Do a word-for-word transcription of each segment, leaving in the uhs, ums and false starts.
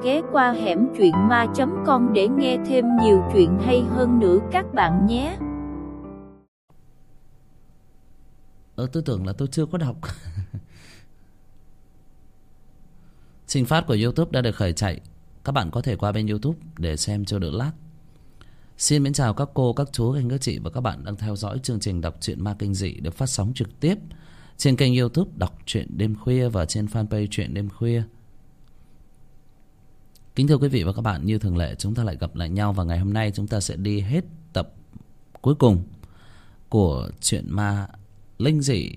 ghé qua hẻm truyện ma chấm com để nghe thêm nhiều chuyện hay hơn nữa các bạn nhé. Ờ, tôi tưởng là tôi chưa có đọc. Trình phát của YouTube đã được khởi chạy. Các bạn có thể qua bên YouTube để xem cho đỡ lag. Xin mến chào các cô, các chú, anh, các chị và các bạn đang theo dõi chương trình đọc truyện ma kinh dị được phát sóng trực tiếp trên kênh YouTube Đọc Truyện Đêm Khuya và trên fanpage Truyện Đêm Khuya. Kính thưa quý vị và các bạn, như thường lệ chúng ta lại gặp lại nhau, và ngày hôm nay chúng ta sẽ đi hết tập cuối cùng của truyện ma linh dị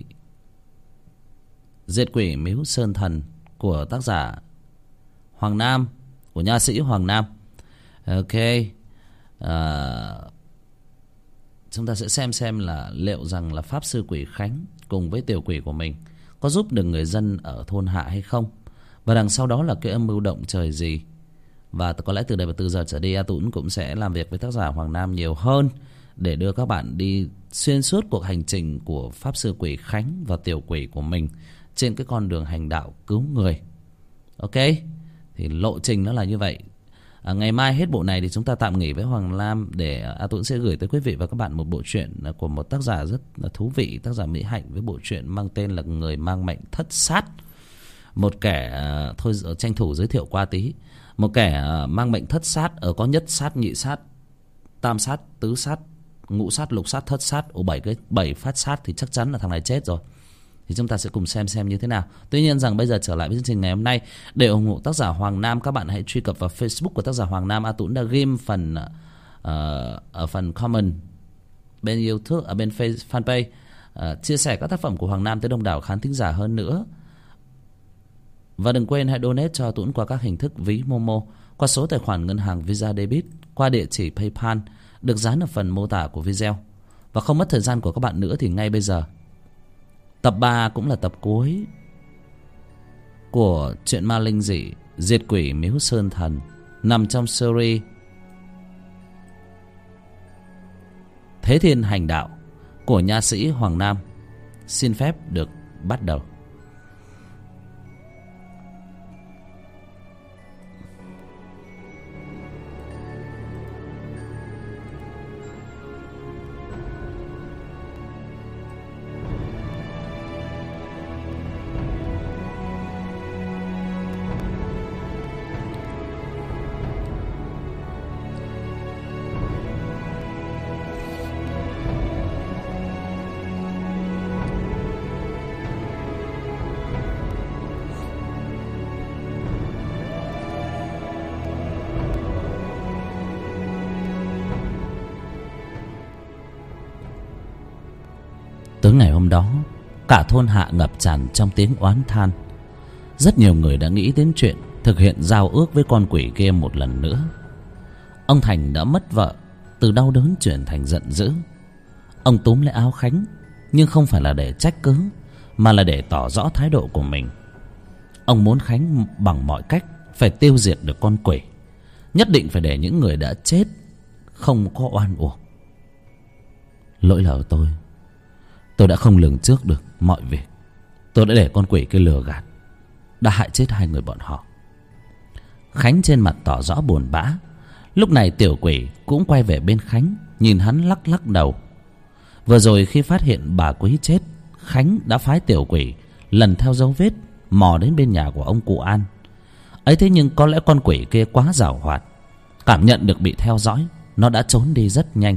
Diệt Quỷ Miếu Sơn Thần của tác giả Hoàng Nam, của nha sĩ Hoàng Nam. Ok, à, chúng ta sẽ xem xem là liệu rằng là pháp sư quỷ Khánh cùng với tiểu quỷ của mình có giúp được người dân ở thôn Hạ hay không, và đằng sau đó là cái âm mưu động trời gì. Và có lẽ từ đây và từ giờ trở đi, A Tũng cũng sẽ làm việc với tác giả Hoàng Nam nhiều hơn để đưa các bạn đi xuyên suốt cuộc hành trình của pháp sư quỷ Khánh và tiểu quỷ của mình trên cái con đường hành đạo cứu người. Ok, thì lộ trình nó là như vậy. À, ngày mai hết bộ này thì chúng ta tạm nghỉ với Hoàng Nam để A Tũng sẽ gửi tới quý vị và các bạn một bộ truyện của một tác giả rất là thú vị, tác giả Mỹ Hạnh, với bộ truyện mang tên là Người Mang Mệnh Thất Sát. Một kẻ uh, thôi tranh thủ giới thiệu qua tí. Một kẻ uh, mang mệnh thất sát, ở có nhất sát, nhị sát, tam sát, tứ sát, ngũ sát, lục sát, thất sát, ồ bảy cái bảy phát sát thì chắc chắn là thằng này chết rồi. Thì chúng ta sẽ cùng xem xem như thế nào. Tuy nhiên rằng bây giờ trở lại với chương trình ngày hôm nay, để ủng hộ tác giả Hoàng Nam, các bạn hãy truy cập vào Facebook của tác giả Hoàng Nam. A Tũng đã ghim phần uh, ở phần comment bên YouTube, ở bên fanpage, uh, chia sẻ các tác phẩm của Hoàng Nam tới đông đảo khán thính giả hơn nữa. Và đừng quên hãy donate cho Tũng qua các hình thức ví Momo, qua số tài khoản ngân hàng Visa Debit, qua địa chỉ PayPal được dán ở phần mô tả của video. Và không mất thời gian của các bạn nữa thì ngay bây giờ, tập ba cũng là tập cuối của truyện ma linh dị Diệt Quỷ Miếu Sơn Thần, nằm trong series Thế Thiên Hành Đạo của nha sĩ Hoàng Nam xin phép được bắt đầu. Tối ngày hôm đó, cả thôn Hạ ngập tràn trong tiếng oán than. Rất nhiều người đã nghĩ đến chuyện thực hiện giao ước với con quỷ kia một lần nữa. Ông Thành đã mất vợ, từ đau đớn chuyển thành giận dữ. Ông túm lấy áo Khánh, nhưng không phải là để trách cứ, mà là để tỏ rõ thái độ của mình. Ông muốn Khánh bằng mọi cách phải tiêu diệt được con quỷ, nhất định phải để những người đã chết không có oan uổng. Lỗi là ở tôi. Tôi đã không lường trước được mọi việc. Tôi đã để con quỷ kia lừa gạt, đã hại chết hai người bọn họ. Khánh trên mặt tỏ rõ buồn bã. Lúc này tiểu quỷ cũng quay về bên Khánh, nhìn hắn lắc lắc đầu. Vừa rồi khi phát hiện bà Quý chết, Khánh đã phái tiểu quỷ lần theo dấu vết mò đến bên nhà của ông cụ An. Ấy thế nhưng có lẽ con quỷ kia quá giàu hoạt, cảm nhận được bị theo dõi, nó đã trốn đi rất nhanh.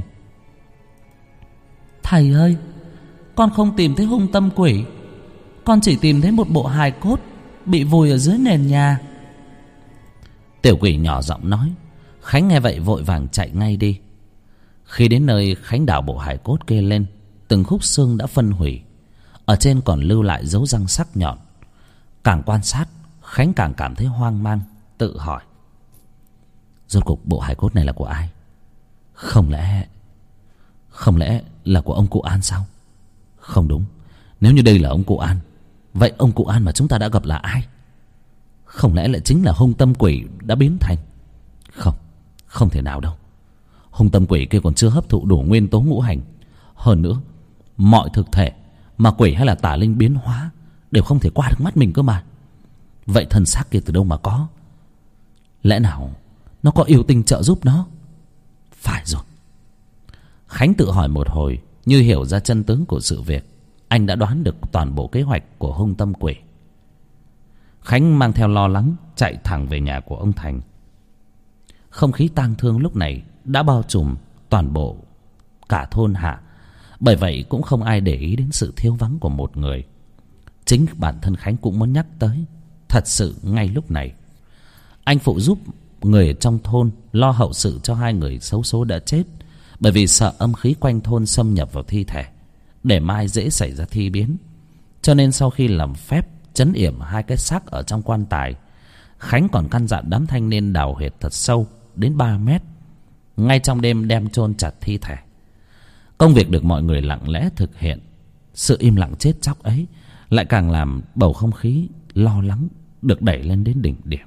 Thầy ơi, con không tìm thấy hung tâm quỷ, con chỉ tìm thấy một bộ hài cốt bị vùi ở dưới nền nhà. Tiểu quỷ nhỏ giọng nói. Khánh nghe vậy vội vàng chạy ngay đi. Khi đến nơi, Khánh đào bộ hài cốt kia lên. Từng khúc xương đã phân hủy, ở trên còn lưu lại dấu răng sắc nhọn. Càng quan sát, Khánh càng cảm thấy hoang mang, tự hỏi: rốt cuộc bộ hài cốt này là của ai? Không lẽ Không lẽ là của ông cụ An sao? Không đúng. Nếu như đây là ông cụ An, vậy ông cụ An mà chúng ta đã gặp là ai? Không lẽ lại chính là hung tâm quỷ đã biến thành? Không, không thể nào đâu. Hung tâm quỷ kia còn chưa hấp thụ đủ nguyên tố ngũ hành. Hơn nữa, mọi thực thể mà quỷ hay là tà linh biến hóa đều không thể qua được mắt mình cơ mà. Vậy thân xác kia từ đâu mà có? Lẽ nào nó có yêu tinh trợ giúp nó? Phải rồi. Khánh tự hỏi một hồi, như hiểu ra chân tướng của sự việc. Anh đã đoán được toàn bộ kế hoạch của hung tâm quỷ. Khánh mang theo lo lắng chạy thẳng về nhà của ông Thành. Không khí tang thương lúc này đã bao trùm toàn bộ cả thôn hạ. Bởi vậy cũng không ai để ý đến sự thiếu vắng của một người. Chính bản thân Khánh cũng muốn nhắc tới. Thật sự ngay lúc này anh phụ giúp người trong thôn lo hậu sự cho hai người xấu số đã chết, bởi vì sợ âm khí quanh thôn xâm nhập vào thi thể, để mai dễ xảy ra thi biến. Cho nên sau khi làm phép trấn yểm hai cái xác ở trong quan tài, Khánh còn căn dặn đám thanh niên đào huyệt thật sâu đến ba mét, ngay trong đêm đem chôn chặt thi thể. Công việc được mọi người lặng lẽ thực hiện. Sự im lặng chết chóc ấy lại càng làm bầu không khí lo lắng được đẩy lên đến đỉnh điểm.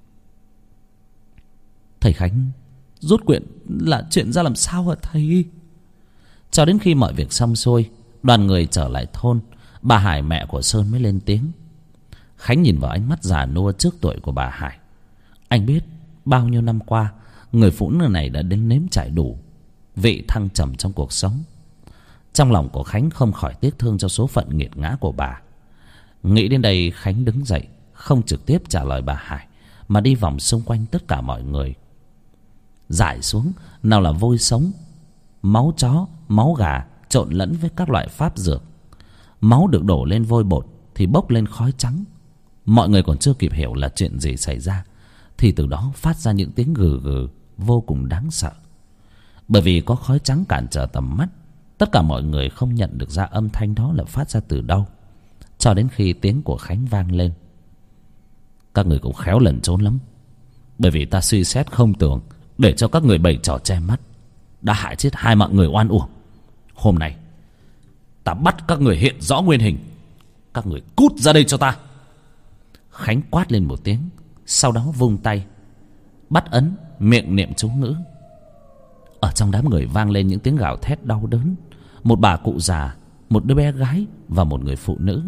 Thầy Khánh, rốt cuộc là chuyện ra làm sao hả thầy? Cho đến khi mọi việc xong xuôi, đoàn người trở lại thôn, bà Hải mẹ của Sơn mới lên tiếng. Khánh nhìn vào ánh mắt già nua trước tuổi của bà Hải. Anh biết bao nhiêu năm qua người phụ nữ này đã đến nếm trải đủ vị thăng trầm trong cuộc sống. Trong lòng của Khánh không khỏi tiếc thương cho số phận nghiệt ngã của bà. Nghĩ đến đây, Khánh đứng dậy, không trực tiếp trả lời bà Hải, mà đi vòng xung quanh tất cả mọi người. Rải xuống nào là vôi sống, máu chó, máu gà trộn lẫn với các loại pháp dược. Máu được đổ lên vôi bột thì bốc lên khói trắng. Mọi người còn chưa kịp hiểu là chuyện gì xảy ra, thì từ đó phát ra những tiếng gừ gừ vô cùng đáng sợ. Bởi vì có khói trắng cản trở tầm mắt, tất cả mọi người không nhận được ra âm thanh đó là phát ra từ đâu, cho đến khi tiếng của Khánh vang lên. Các người cũng khéo lẩn trốn lắm, bởi vì ta suy xét không tưởng để cho các người bày trò che mắt, đã hại chết hai mạng người oan uổng. Hôm nay ta bắt các người hiện rõ nguyên hình. Các người cút ra đây cho ta. Khánh quát lên một tiếng, sau đó vung tay bắt ấn, miệng niệm chú ngữ. Ở trong đám người vang lên những tiếng gào thét đau đớn. Một bà cụ già, một đứa bé gái và một người phụ nữ.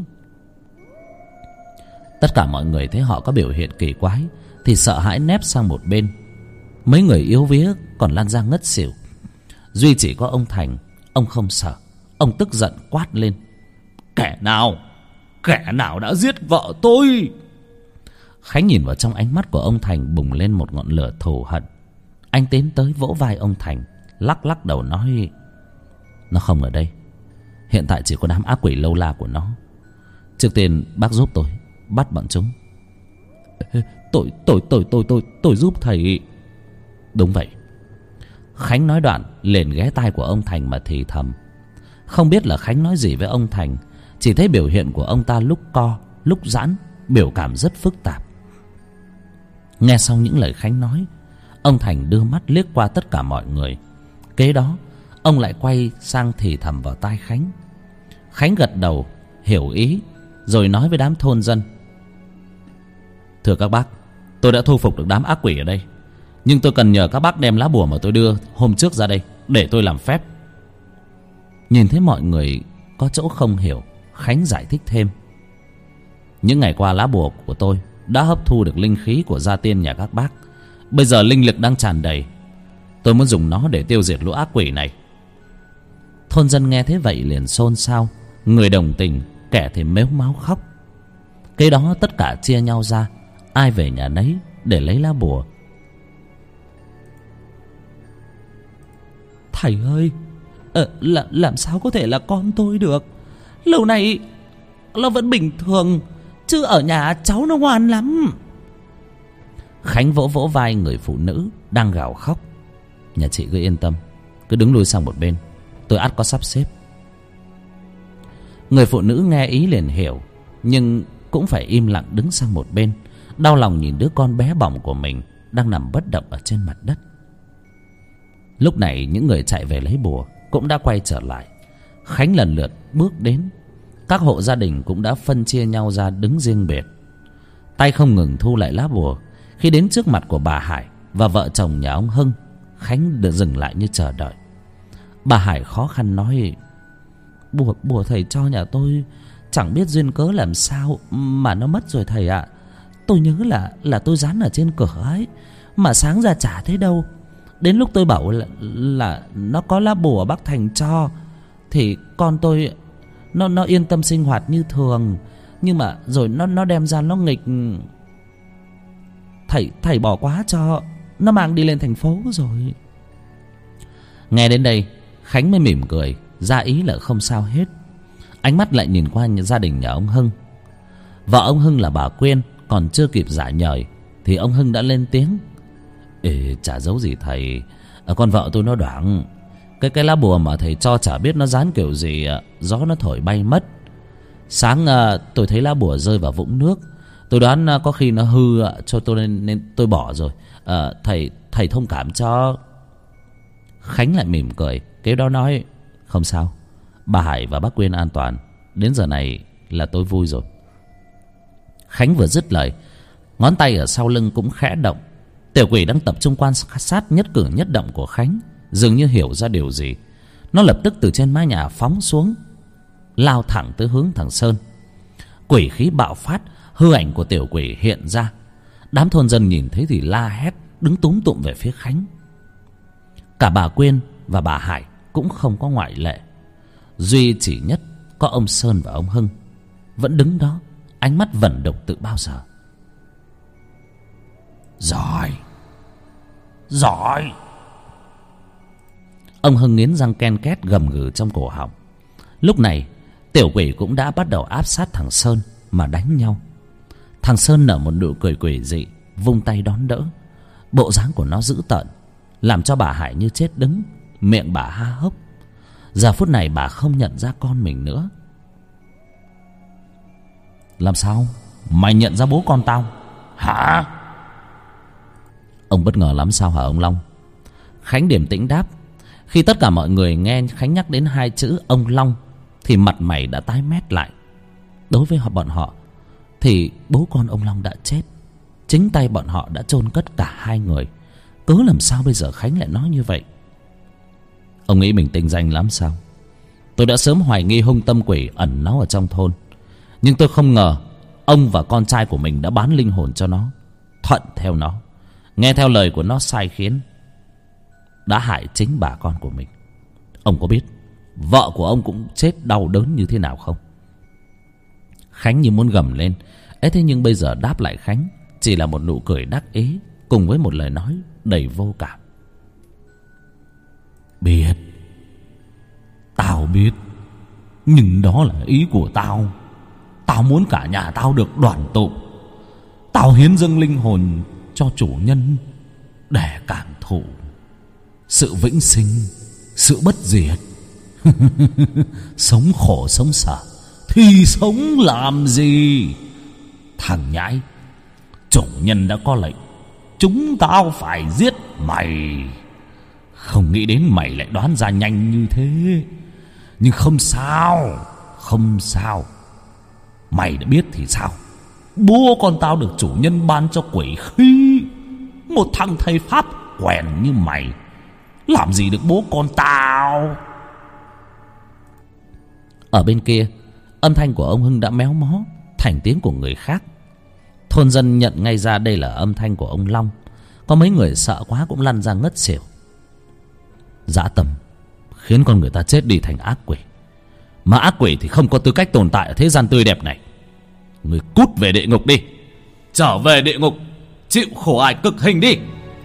Tất cả mọi người thấy họ có biểu hiện kỳ quái thì sợ hãi nép sang một bên. Mấy người yếu vía còn lăn ra ngất xỉu. Duy chỉ có ông Thành, ông không sợ. Ông tức giận quát lên. Kẻ nào? Kẻ nào đã giết vợ tôi? Khánh nhìn vào trong ánh mắt của ông Thành bùng lên một ngọn lửa thù hận. Anh tiến tới vỗ vai ông Thành, lắc lắc đầu nói: Nó không ở đây. Hiện tại chỉ có đám ác quỷ lâu la của nó. Trước tiên bác giúp tôi bắt bọn chúng. Tôi, tôi, tôi, tôi, tôi, tôi giúp thầy. Đúng vậy. Khánh nói đoạn liền ghé tai của ông Thành mà thì thầm. Không biết là Khánh nói gì với ông Thành, chỉ thấy biểu hiện của ông ta lúc co lúc giãn, biểu cảm rất phức tạp. Nghe xong những lời Khánh nói, ông Thành đưa mắt liếc qua tất cả mọi người. Kế đó ông lại quay sang thì thầm vào tai Khánh. Khánh gật đầu hiểu ý, rồi nói với đám thôn dân: Thưa các bác, tôi đã thu phục được đám ác quỷ ở đây, nhưng tôi cần nhờ các bác đem lá bùa mà tôi đưa hôm trước ra đây để tôi làm phép. Nhìn thấy mọi người có chỗ không hiểu, Khánh giải thích thêm: Những ngày qua lá bùa của tôi đã hấp thu được linh khí của gia tiên nhà các bác. Bây giờ linh lực đang tràn đầy, tôi muốn dùng nó để tiêu diệt lũ ác quỷ này. Thôn dân nghe thế vậy liền xôn xao, người đồng tình, kẻ thì mếu máo khóc. Kế đó tất cả chia nhau ra, ai về nhà nấy để lấy lá bùa. Thầy ơi, ờ, là, làm sao có thể là con tôi được? Lâu nay nó vẫn bình thường, chứ ở nhà cháu nó ngoan lắm. Khánh vỗ vỗ vai người phụ nữ đang gào khóc. Nhà chị cứ yên tâm, cứ đứng lui sang một bên, tôi ắt có sắp xếp. Người phụ nữ nghe ý liền hiểu, nhưng cũng phải im lặng đứng sang một bên, đau lòng nhìn đứa con bé bỏng của mình đang nằm bất động ở trên mặt đất. Lúc này những người chạy về lấy bùa cũng đã quay trở lại. Khánh lần lượt bước đến. Các hộ gia đình cũng đã phân chia nhau ra đứng riêng biệt. Tay không ngừng thu lại lá bùa. Khi đến trước mặt của bà Hải và vợ chồng nhà ông Hưng, Khánh được dừng lại như chờ đợi. Bà Hải khó khăn nói: Bùa, bùa thầy cho nhà tôi chẳng biết duyên cớ làm sao mà nó mất rồi thầy ạ. tôi nhớ là là tôi dán ở trên cửa ấy, mà sáng ra chả thấy đâu. Đến lúc tôi bảo là, là nó có lá bùa bác Thành cho, thì con tôi nó nó yên tâm sinh hoạt như thường. Nhưng mà rồi nó nó đem ra nó nghịch. Thầy thầy bỏ quá cho, nó mang đi lên thành phố rồi. Nghe đến đây Khánh mới mỉm cười, ra ý là không sao hết. Ánh mắt lại nhìn qua gia đình nhà ông Hưng. Vợ ông Hưng là bà Quyên còn chưa kịp giả nhời thì ông Hưng đã lên tiếng. Ê, chả giấu gì thầy, à, con vợ tôi nó đoảng. Cái cái lá bùa mà thầy cho chả biết nó dán kiểu gì, gió nó thổi bay mất. Sáng à, tôi thấy lá bùa rơi vào vũng nước. Tôi đoán à, có khi nó hư à, cho tôi nên, nên tôi bỏ rồi. à, Thầy thầy thông cảm cho. Khánh lại mỉm cười, kế đó nói: không sao, bà Hải và bác Quyên an toàn, đến giờ này là tôi vui rồi. Khánh vừa dứt lời, ngón tay ở sau lưng cũng khẽ động. Tiểu quỷ đang tập trung quan sát nhất cử nhất động của Khánh dường như hiểu ra điều gì. Nó lập tức từ trên mái nhà phóng xuống, lao thẳng tới hướng thằng Sơn. Quỷ khí bạo phát, hư ảnh của tiểu quỷ hiện ra. Đám thôn dân nhìn thấy thì la hét, đứng túm tụm về phía Khánh. Cả bà Quyên và bà Hải cũng không có ngoại lệ. Duy chỉ nhất có ông Sơn và ông Hưng vẫn đứng đó, ánh mắt vẩn đục từ bao giờ. Giỏi, giỏi. Ông Hưng nghiến răng ken két gầm gừ trong cổ họng. Lúc này tiểu quỷ cũng đã bắt đầu áp sát thằng Sơn mà đánh nhau. Thằng Sơn nở một nụ cười quỷ dị, vung tay đón đỡ. Bộ dáng của nó dữ tợn, làm cho bà Hải như chết đứng, miệng bà há hốc. Giờ phút này bà không nhận ra con mình nữa. Làm sao mày nhận ra bố con tao hả? Ông bất ngờ lắm sao hả ông Long? Khánh điềm tĩnh đáp. Khi tất cả mọi người nghe Khánh nhắc đến hai chữ ông Long thì mặt mày đã tái mét lại. Đối với họ, bọn họ thì bố con ông Long đã chết. Chính tay bọn họ đã chôn cất cả hai người. Cứ làm sao bây giờ Khánh lại nói như vậy? Ông nghĩ mình tinh danh lắm sao? Tôi đã sớm hoài nghi hung tâm quỷ ẩn náu ở trong thôn, nhưng tôi không ngờ ông và con trai của mình đã bán linh hồn cho nó, thuận theo nó, nghe theo lời của nó sai khiến, đã hại chính bà con của mình. Ông có biết vợ của ông cũng chết đau đớn như thế nào không? Khánh như muốn gầm lên. Ấy thế nhưng bây giờ đáp lại Khánh chỉ là một nụ cười đắc ý cùng với một lời nói đầy vô cảm. Biết, tao biết, nhưng đó là ý của tao. Tao muốn cả nhà tao được đoàn tụ. Tao hiến dâng linh hồn cho chủ nhân để cảm thụ sự vĩnh sinh, sự bất diệt. Sống khổ sống sợ thì sống làm gì? Thằng nhãi, chủ nhân đã có lệnh, chúng tao phải giết mày. Không nghĩ đến mày lại đoán ra nhanh như thế. Nhưng không sao, không sao. Mày đã biết thì sao? Bố con tao được chủ nhân ban cho quỷ khí. Một thằng thầy pháp quèn như mày làm gì được bố con tao? Ở bên kia, âm thanh của ông Hưng đã méo mó thành tiếng của người khác. Thôn dân nhận ngay ra đây là âm thanh của ông Long. Có mấy người sợ quá cũng lăn ra ngất xỉu. Dã tâm khiến con người ta chết đi thành ác quỷ, mà ác quỷ thì không có tư cách tồn tại ở thế gian tươi đẹp này. Người cút về địa ngục đi, trở về địa ngục chịu khổ ải cực hình đi.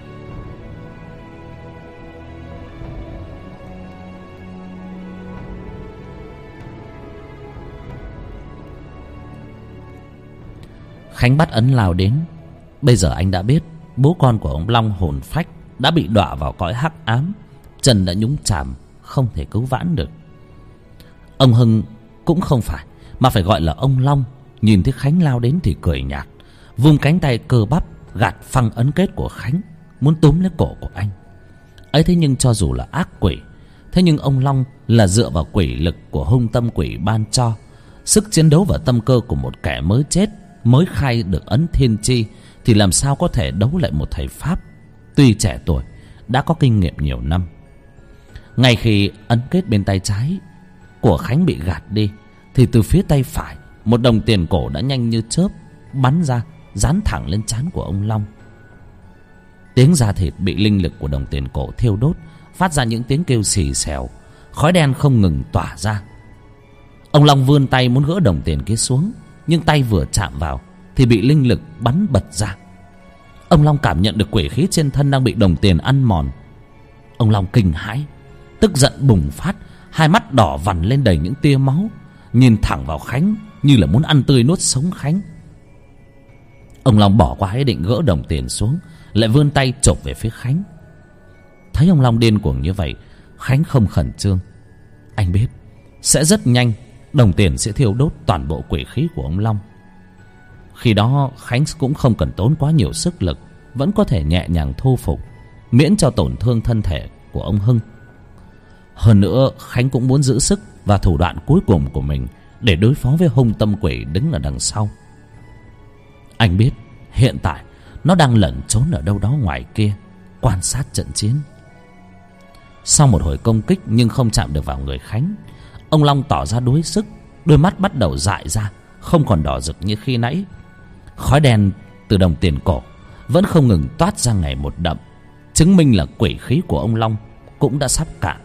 Khánh bắt ấn lao đến. Bây giờ anh đã biết bố con của ông Long hồn phách đã bị đọa vào cõi hắc ám, chân đã nhúng chàm, không thể cứu vãn được. Ông Hưng cũng không phải, mà phải gọi là ông Long. Nhìn thấy Khánh lao đến thì cười nhạt, vung cánh tay cơ bắp gạt phăng ấn kết của Khánh, muốn túm lấy cổ của anh. Ấy thế nhưng cho dù là ác quỷ, thế nhưng ông Long là dựa vào quỷ lực của hung tâm quỷ ban cho, sức chiến đấu và tâm cơ của một kẻ mới chết, mới khai được ấn thiên chi, thì làm sao có thể đấu lại một thầy pháp tuy trẻ tuổi đã có kinh nghiệm nhiều năm. Ngay khi ấn kết bên tay trái của Khánh bị gạt đi, thì từ phía tay phải một đồng tiền cổ đã nhanh như chớp bắn ra, dán thẳng lên trán của ông Long. Tiếng da thịt bị linh lực của đồng tiền cổ thiêu đốt phát ra những tiếng kêu xì xèo, khói đen không ngừng tỏa ra. Ông Long vươn tay muốn gỡ đồng tiền kia xuống, nhưng tay vừa chạm vào thì bị linh lực bắn bật ra. Ông Long cảm nhận được quỷ khí trên thân đang bị đồng tiền ăn mòn. Ông Long kinh hãi, tức giận bùng phát, hai mắt đỏ vằn lên đầy những tia máu, nhìn thẳng vào Khánh như là muốn ăn tươi nuốt sống Khánh. Ông Long bỏ qua ý định gỡ đồng tiền xuống, lại vươn tay chộp về phía Khánh. Thấy ông Long điên cuồng như vậy, Khánh không khẩn trương. Anh biết sẽ rất nhanh đồng tiền sẽ thiêu đốt toàn bộ quỷ khí của ông Long. Khi đó Khánh cũng không cần tốn quá nhiều sức lực, vẫn có thể nhẹ nhàng thu phục, miễn cho tổn thương thân thể của ông Hưng. Hơn nữa Khánh cũng muốn giữ sức và thủ đoạn cuối cùng của mình để đối phó với hung tâm quỷ đứng ở đằng sau. Anh biết hiện tại nó đang lẩn trốn ở đâu đó ngoài kia, quan sát trận chiến. Sau một hồi công kích nhưng không chạm được vào người Khánh, ông Long tỏ ra đuối sức, đôi mắt bắt đầu dại ra, không còn đỏ rực như khi nãy. Khói đen từ đồng tiền cổ vẫn không ngừng toát ra ngày một đậm, chứng minh là quỷ khí của ông Long cũng đã sắp cạn.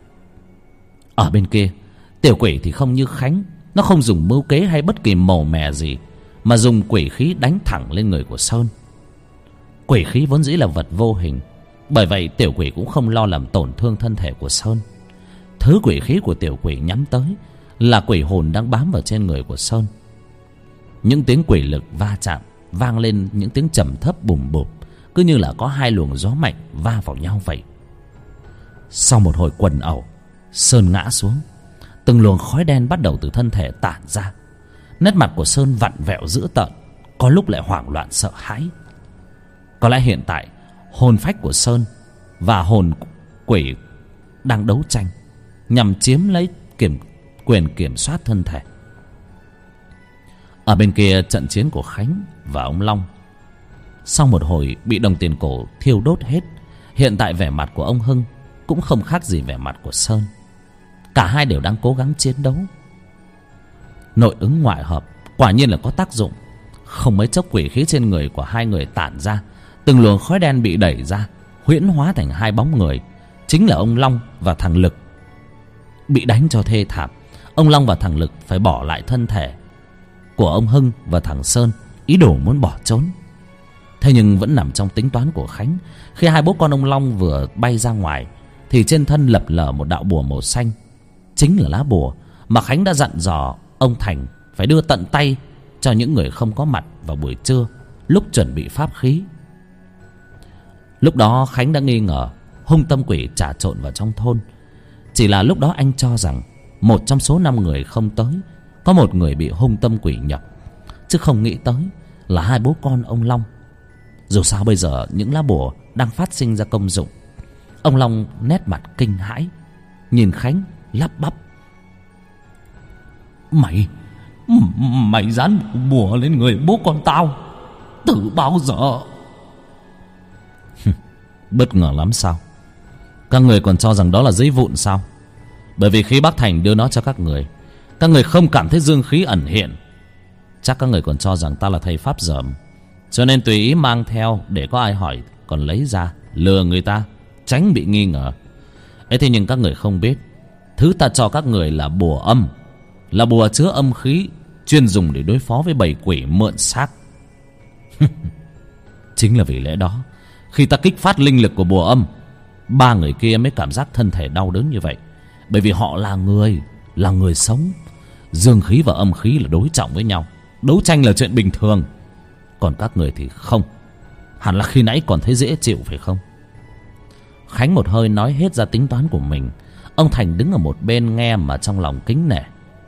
Ở bên kia, tiểu quỷ thì không như Khánh, nó không dùng mưu kế hay bất kỳ màu mè gì, mà dùng quỷ khí đánh thẳng lên người của Sơn. Quỷ khí vốn dĩ là vật vô hình, bởi vậy tiểu quỷ cũng không lo làm tổn thương thân thể của Sơn. Thứ quỷ khí của tiểu quỷ nhắm tới là quỷ hồn đang bám vào trên người của Sơn. Những tiếng quỷ lực va chạm vang lên những tiếng trầm thấp bùm bụp, cứ như là có hai luồng gió mạnh va vào nhau vậy. Sau một hồi quần ẩu, Sơn ngã xuống. Từng luồng khói đen bắt đầu từ thân thể tản ra. Nét mặt của Sơn vặn vẹo dữ tợn, có lúc lại hoảng loạn sợ hãi. Có lẽ hiện tại hồn phách của Sơn và hồn quỷ đang đấu tranh nhằm chiếm lấy kiểm, quyền kiểm soát thân thể. Ở bên kia, trận chiến của Khánh và ông Long sau một hồi bị đồng tiền cổ thiêu đốt hết, hiện tại vẻ mặt của ông Hưng cũng không khác gì vẻ mặt của Sơn. Cả hai đều đang cố gắng chiến đấu. Nội ứng ngoại hợp quả nhiên là có tác dụng. Không mấy chốc quỷ khí trên người của hai người tản ra, từng luồng khói đen bị đẩy ra, huyễn hóa thành hai bóng người, chính là ông Long và thằng Lực. Bị đánh cho thê thảm, ông Long và thằng Lực phải bỏ lại thân thể của ông Hưng và thằng Sơn, ý đồ muốn bỏ trốn. Thế nhưng vẫn nằm trong tính toán của Khánh. Khi hai bố con ông Long vừa bay ra ngoài thì trên thân lập lờ một đạo bùa màu xanh, chính là lá bùa mà Khánh đã dặn dò ông Thành phải đưa tận tay cho những người không có mặt vào buổi trưa lúc chuẩn bị pháp khí. Lúc đó Khánh đã nghi ngờ hung tâm quỷ trà trộn vào trong thôn. Chỉ là lúc đó anh cho rằng một trong số năm người không tới có một người bị hung tâm quỷ nhập, chứ không nghĩ tới là hai bố con ông Long. Dù sao bây giờ những lá bùa đang phát sinh ra công dụng. Ông Long nét mặt kinh hãi, nhìn Khánh lắp bắp: Mày Mày dán bùa lên người bố con tao từ bao giờ? Bất ngờ lắm sao? Các người còn cho rằng đó là giấy vụn sao? Bởi vì khi bác Thành đưa nó cho các người, các người không cảm thấy dương khí ẩn hiện. Chắc các người còn cho rằng ta là thầy pháp dởm, cho nên tùy ý mang theo để có ai hỏi còn lấy ra lừa người ta, tránh bị nghi ngờ. Ấy thế nhưng các người không biết, thứ ta cho các người là bùa âm, là bùa chứa âm khí, chuyên dùng để đối phó với bầy quỷ mượn xác. Chính là vì lẽ đó, khi ta kích phát linh lực của bùa âm, ba người kia mới cảm giác thân thể đau đớn như vậy. Bởi vì họ là người, là người sống. Dương khí và âm khí là đối trọng với nhau, đấu tranh là chuyện bình thường. Còn các người thì không. Hẳn là khi nãy còn thấy dễ chịu phải không? Khánh một hơi nói hết ra tính toán của mình. Ông Thành đứng ở một bên nghe mà trong lòng kính nể.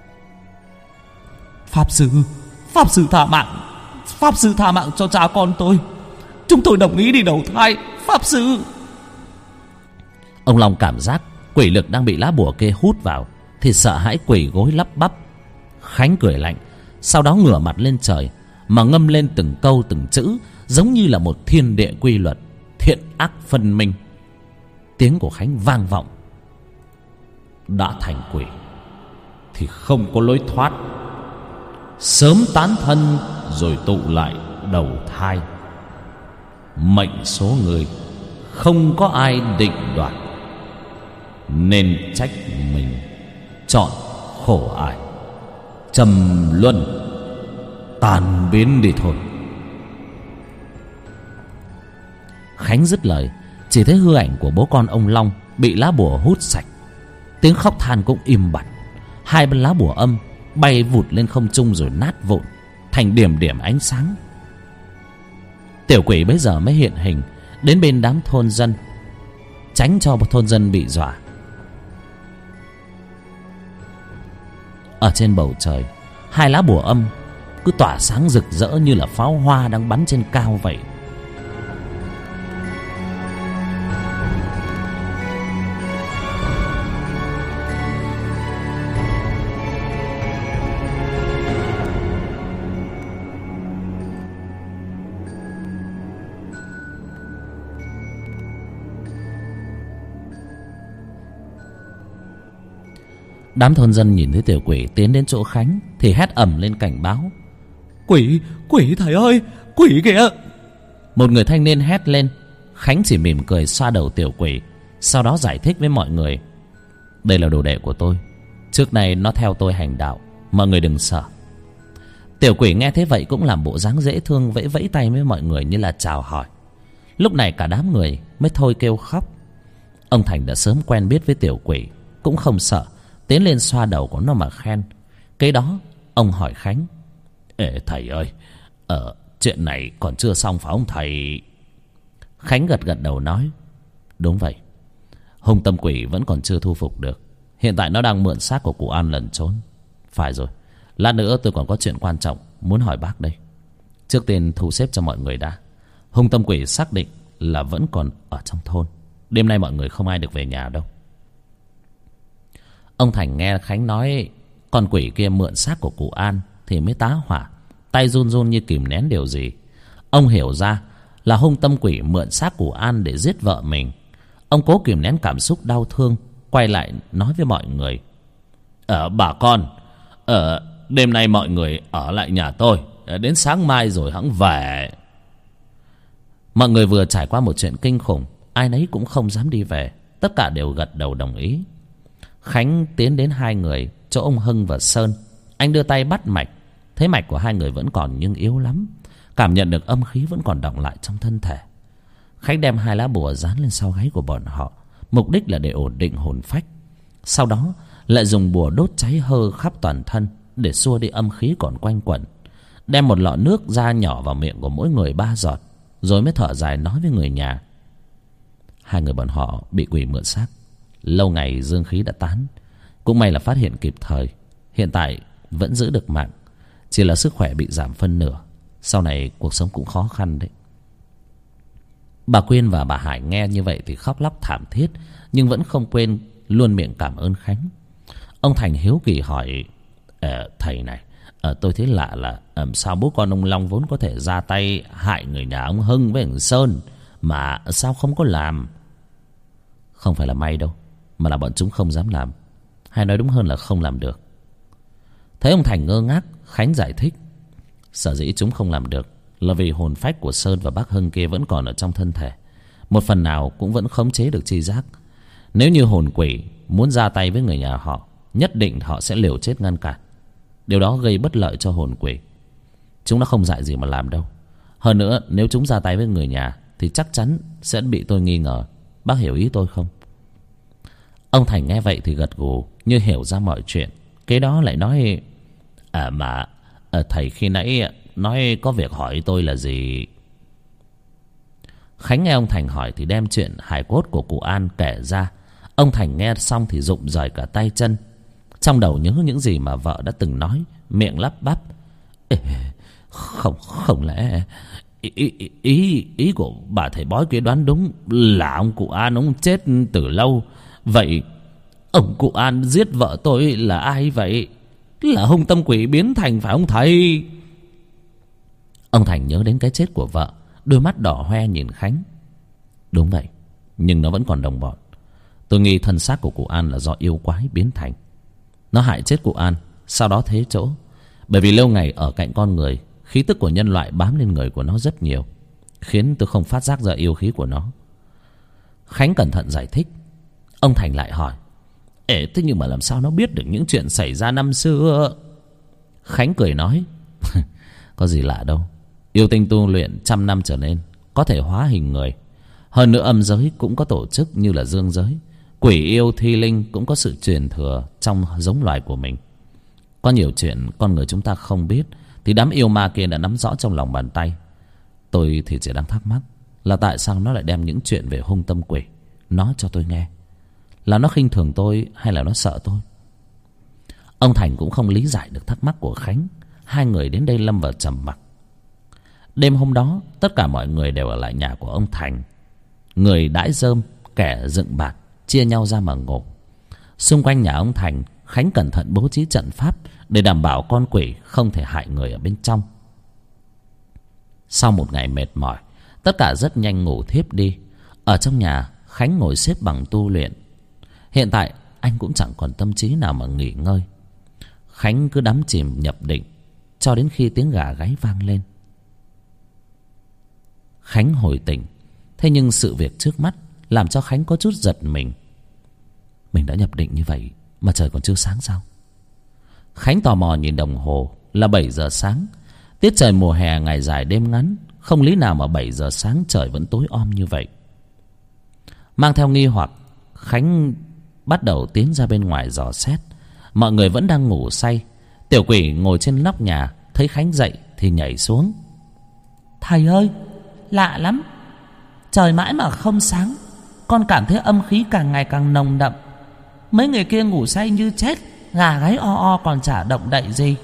Pháp sư, Pháp sư tha mạng, Pháp sư tha mạng cho cha con tôi. Chúng tôi đồng ý đi đầu thai, Pháp sư. Ông Long cảm giác quỷ lực đang bị lá bùa kia hút vào thì sợ hãi quỳ gối lắp bắp. Khánh cười lạnh, sau đó ngửa mặt lên trời mà ngâm lên từng câu từng chữ, giống như là một thiên địa quy luật, thiện ác phân minh. Tiếng của Khánh vang vọng: Đã thành quỷ thì không có lối thoát, sớm tán thân rồi tụ lại đầu thai. Mệnh số người không có ai định đoạt, nên trách mình chọn khổ ải, trầm luân tan biến đi thôi. Khánh dứt lời, chỉ thấy hư ảnh của bố con ông Long bị lá bùa hút sạch. Tiếng khóc than cũng im bặt. Hai bên lá bùa âm bay vụt lên không trung rồi nát vụn thành điểm điểm ánh sáng. Tiểu quỷ bấy giờ mới hiện hình đến bên đám thôn dân, tránh cho thôn dân bị dọa. Ở trên bầu trời, hai lá bùa âm cứ tỏa sáng rực rỡ như là pháo hoa đang bắn trên cao vậy. Đám thôn dân nhìn thấy tiểu quỷ tiến đến chỗ Khánh thì hét ầm lên cảnh báo. Quỷ, quỷ thầy ơi, quỷ kìa! Một người thanh niên hét lên. Khánh chỉ mỉm cười xoa đầu tiểu quỷ, sau đó giải thích với mọi người. Đây là đồ đệ của tôi, trước này nó theo tôi hành đạo, mọi người đừng sợ. Tiểu quỷ nghe thế vậy cũng làm bộ dáng dễ thương, vẫy vẫy tay với mọi người như là chào hỏi. Lúc này cả đám người mới thôi kêu khóc. Ông Thành đã sớm quen biết với tiểu quỷ, cũng không sợ, tiến lên xoa đầu của nó mà khen. Kế đó ông hỏi Khánh: Ê thầy ơi, ở chuyện này còn chưa xong phải không thầy? Khánh gật gật đầu nói: Đúng vậy, hung tâm quỷ vẫn còn chưa thu phục được. Hiện tại nó đang mượn xác của cụ An lẩn trốn. Phải rồi, lát nữa tôi còn có chuyện quan trọng muốn hỏi bác đây. Trước tiên thu xếp cho mọi người đã. Hung tâm quỷ xác định là vẫn còn ở trong thôn. Đêm nay mọi người không ai được về nhà đâu. Ông Thành nghe Khánh nói con quỷ kia mượn xác của cụ An thì mới tá hỏa, tay run run như kìm nén điều gì. Ông hiểu ra là hung tâm quỷ mượn xác cụ An để giết vợ mình. Ông cố kìm nén cảm xúc đau thương, quay lại nói với mọi người: Ờ bà con, ở đêm nay mọi người ở lại nhà tôi, đến sáng mai rồi hẵng về. Mọi người vừa trải qua một chuyện kinh khủng, ai nấy cũng không dám đi về. Tất cả đều gật đầu đồng ý. Khánh tiến đến hai người chỗ ông Hưng và Sơn. Anh đưa tay bắt mạch, thấy mạch của hai người vẫn còn nhưng yếu lắm, cảm nhận được âm khí vẫn còn đọng lại trong thân thể. Khánh đem hai lá bùa dán lên sau gáy của bọn họ, mục đích là để ổn định hồn phách. Sau đó lại dùng bùa đốt cháy hơ khắp toàn thân để xua đi âm khí còn quanh quẩn. Đem một lọ nước ra nhỏ vào miệng của mỗi người ba giọt, rồi mới thở dài nói với người nhà: Hai người bọn họ bị quỷ mượn xác, lâu ngày dương khí đã tán, cũng may là phát hiện kịp thời, hiện tại vẫn giữ được mạng, chỉ là sức khỏe bị giảm phân nửa, sau này cuộc sống cũng khó khăn đấy. Bà Quyên và bà Hải nghe như vậy thì khóc lóc thảm thiết, nhưng vẫn không quên luôn miệng cảm ơn Khánh. Ông Thành hiếu kỳ hỏi: ờ, Thầy này, ờ, tôi thấy lạ là ờ, sao bố con ông Long vốn có thể ra tay hại người nhà ông Hưng với thằng Sơn, mà sao không có làm? Không phải là may đâu, mà là bọn chúng không dám làm, hay nói đúng hơn là không làm được. Thấy ông Thành ngơ ngác, Khánh giải thích: Sở dĩ chúng không làm được là vì hồn phách của Sơn và bác Hưng kia vẫn còn ở trong thân thể, một phần nào cũng vẫn khống chế được tri giác. Nếu như hồn quỷ muốn ra tay với người nhà họ, nhất định họ sẽ liều chết ngăn cản. Điều đó gây bất lợi cho hồn quỷ. Chúng nó không dại gì mà làm đâu. Hơn nữa, nếu chúng ra tay với người nhà thì chắc chắn sẽ bị tôi nghi ngờ. Bác hiểu ý tôi không? Ông Thành nghe vậy thì gật gù như hiểu ra mọi chuyện. Kế đó lại nói: À mà à, thầy khi nãy nói có việc hỏi tôi là gì? Khánh nghe ông Thành hỏi thì đem chuyện hài cốt của cụ An kể ra. Ông Thành nghe xong thì rụng rời cả tay chân. Trong đầu nhớ những gì mà vợ đã từng nói, miệng lắp bắp: Ê, Không không lẽ ý, ý, ý, ý của bà thầy bói kia đoán đúng là ông cụ An ông chết từ lâu. Vậy ông cụ An giết vợ tôi là ai vậy? Là hung tâm quỷ biến thành phải không thầy? Ông Thành nhớ đến cái chết của vợ, đôi mắt đỏ hoe nhìn Khánh. Đúng vậy, nhưng nó vẫn còn đồng bọn. Tôi nghi thân xác của cụ An là do yêu quái biến thành. Nó hại chết cụ An, sau đó thế chỗ. Bởi vì lâu ngày ở cạnh con người khí tức của nhân loại bám lên người của nó rất nhiều, khiến tôi không phát giác ra yêu khí của nó. Khánh cẩn thận giải thích. Ông Thành lại hỏi: Ê, thế nhưng mà làm sao nó biết được những chuyện xảy ra năm xưa? Khánh cười nói: Có gì lạ đâu. Yêu tinh tu luyện trăm năm trở lên có thể hóa hình người. Hơn nữa âm giới cũng có tổ chức như là dương giới. Quỷ yêu thi linh cũng có sự truyền thừa trong giống loài của mình. Có nhiều chuyện con người chúng ta không biết thì đám yêu ma kia đã nắm rõ trong lòng bàn tay. Tôi thì chỉ đang thắc mắc là tại sao nó lại đem những chuyện về hung tâm quỷ nói cho tôi nghe. Là nó khinh thường tôi hay là nó sợ tôi? Ông Thành cũng không lý giải được thắc mắc của Khánh. Hai người đến đây lâm vào trầm mặc. Đêm hôm đó tất cả mọi người đều ở lại nhà của ông Thành. Người đãi rơm, kẻ dựng bạt, chia nhau ra mà ngủ. Xung quanh nhà ông Thành, Khánh cẩn thận bố trí trận pháp để đảm bảo con quỷ không thể hại người ở bên trong. Sau một ngày mệt mỏi, tất cả rất nhanh ngủ thiếp đi. Ở trong nhà, Khánh ngồi xếp bằng tu luyện. Hiện tại anh cũng chẳng còn tâm trí nào mà nghỉ ngơi. Khánh cứ đắm chìm nhập định cho đến khi tiếng gà gáy vang lên. Khánh hồi tỉnh. Thế nhưng sự việc trước mắt làm cho Khánh có chút giật mình. Mình đã nhập định như vậy mà trời còn chưa sáng sao? Khánh tò mò nhìn đồng hồ là bảy giờ sáng. Tiết trời mùa hè ngày dài đêm ngắn, không lý nào mà bảy giờ sáng trời vẫn tối om như vậy. Mang theo nghi hoặc, Khánh bắt đầu tiến ra bên ngoài dò xét. Mọi người vẫn đang ngủ say. Tiểu quỷ ngồi trên nóc nhà thấy Khánh dậy thì nhảy xuống. Thầy ơi, lạ lắm. Trời mãi mà không sáng, con cảm thấy âm khí càng ngày càng nồng đậm. Mấy người kia ngủ say như chết, gà gáy o o còn chả động đậy gì.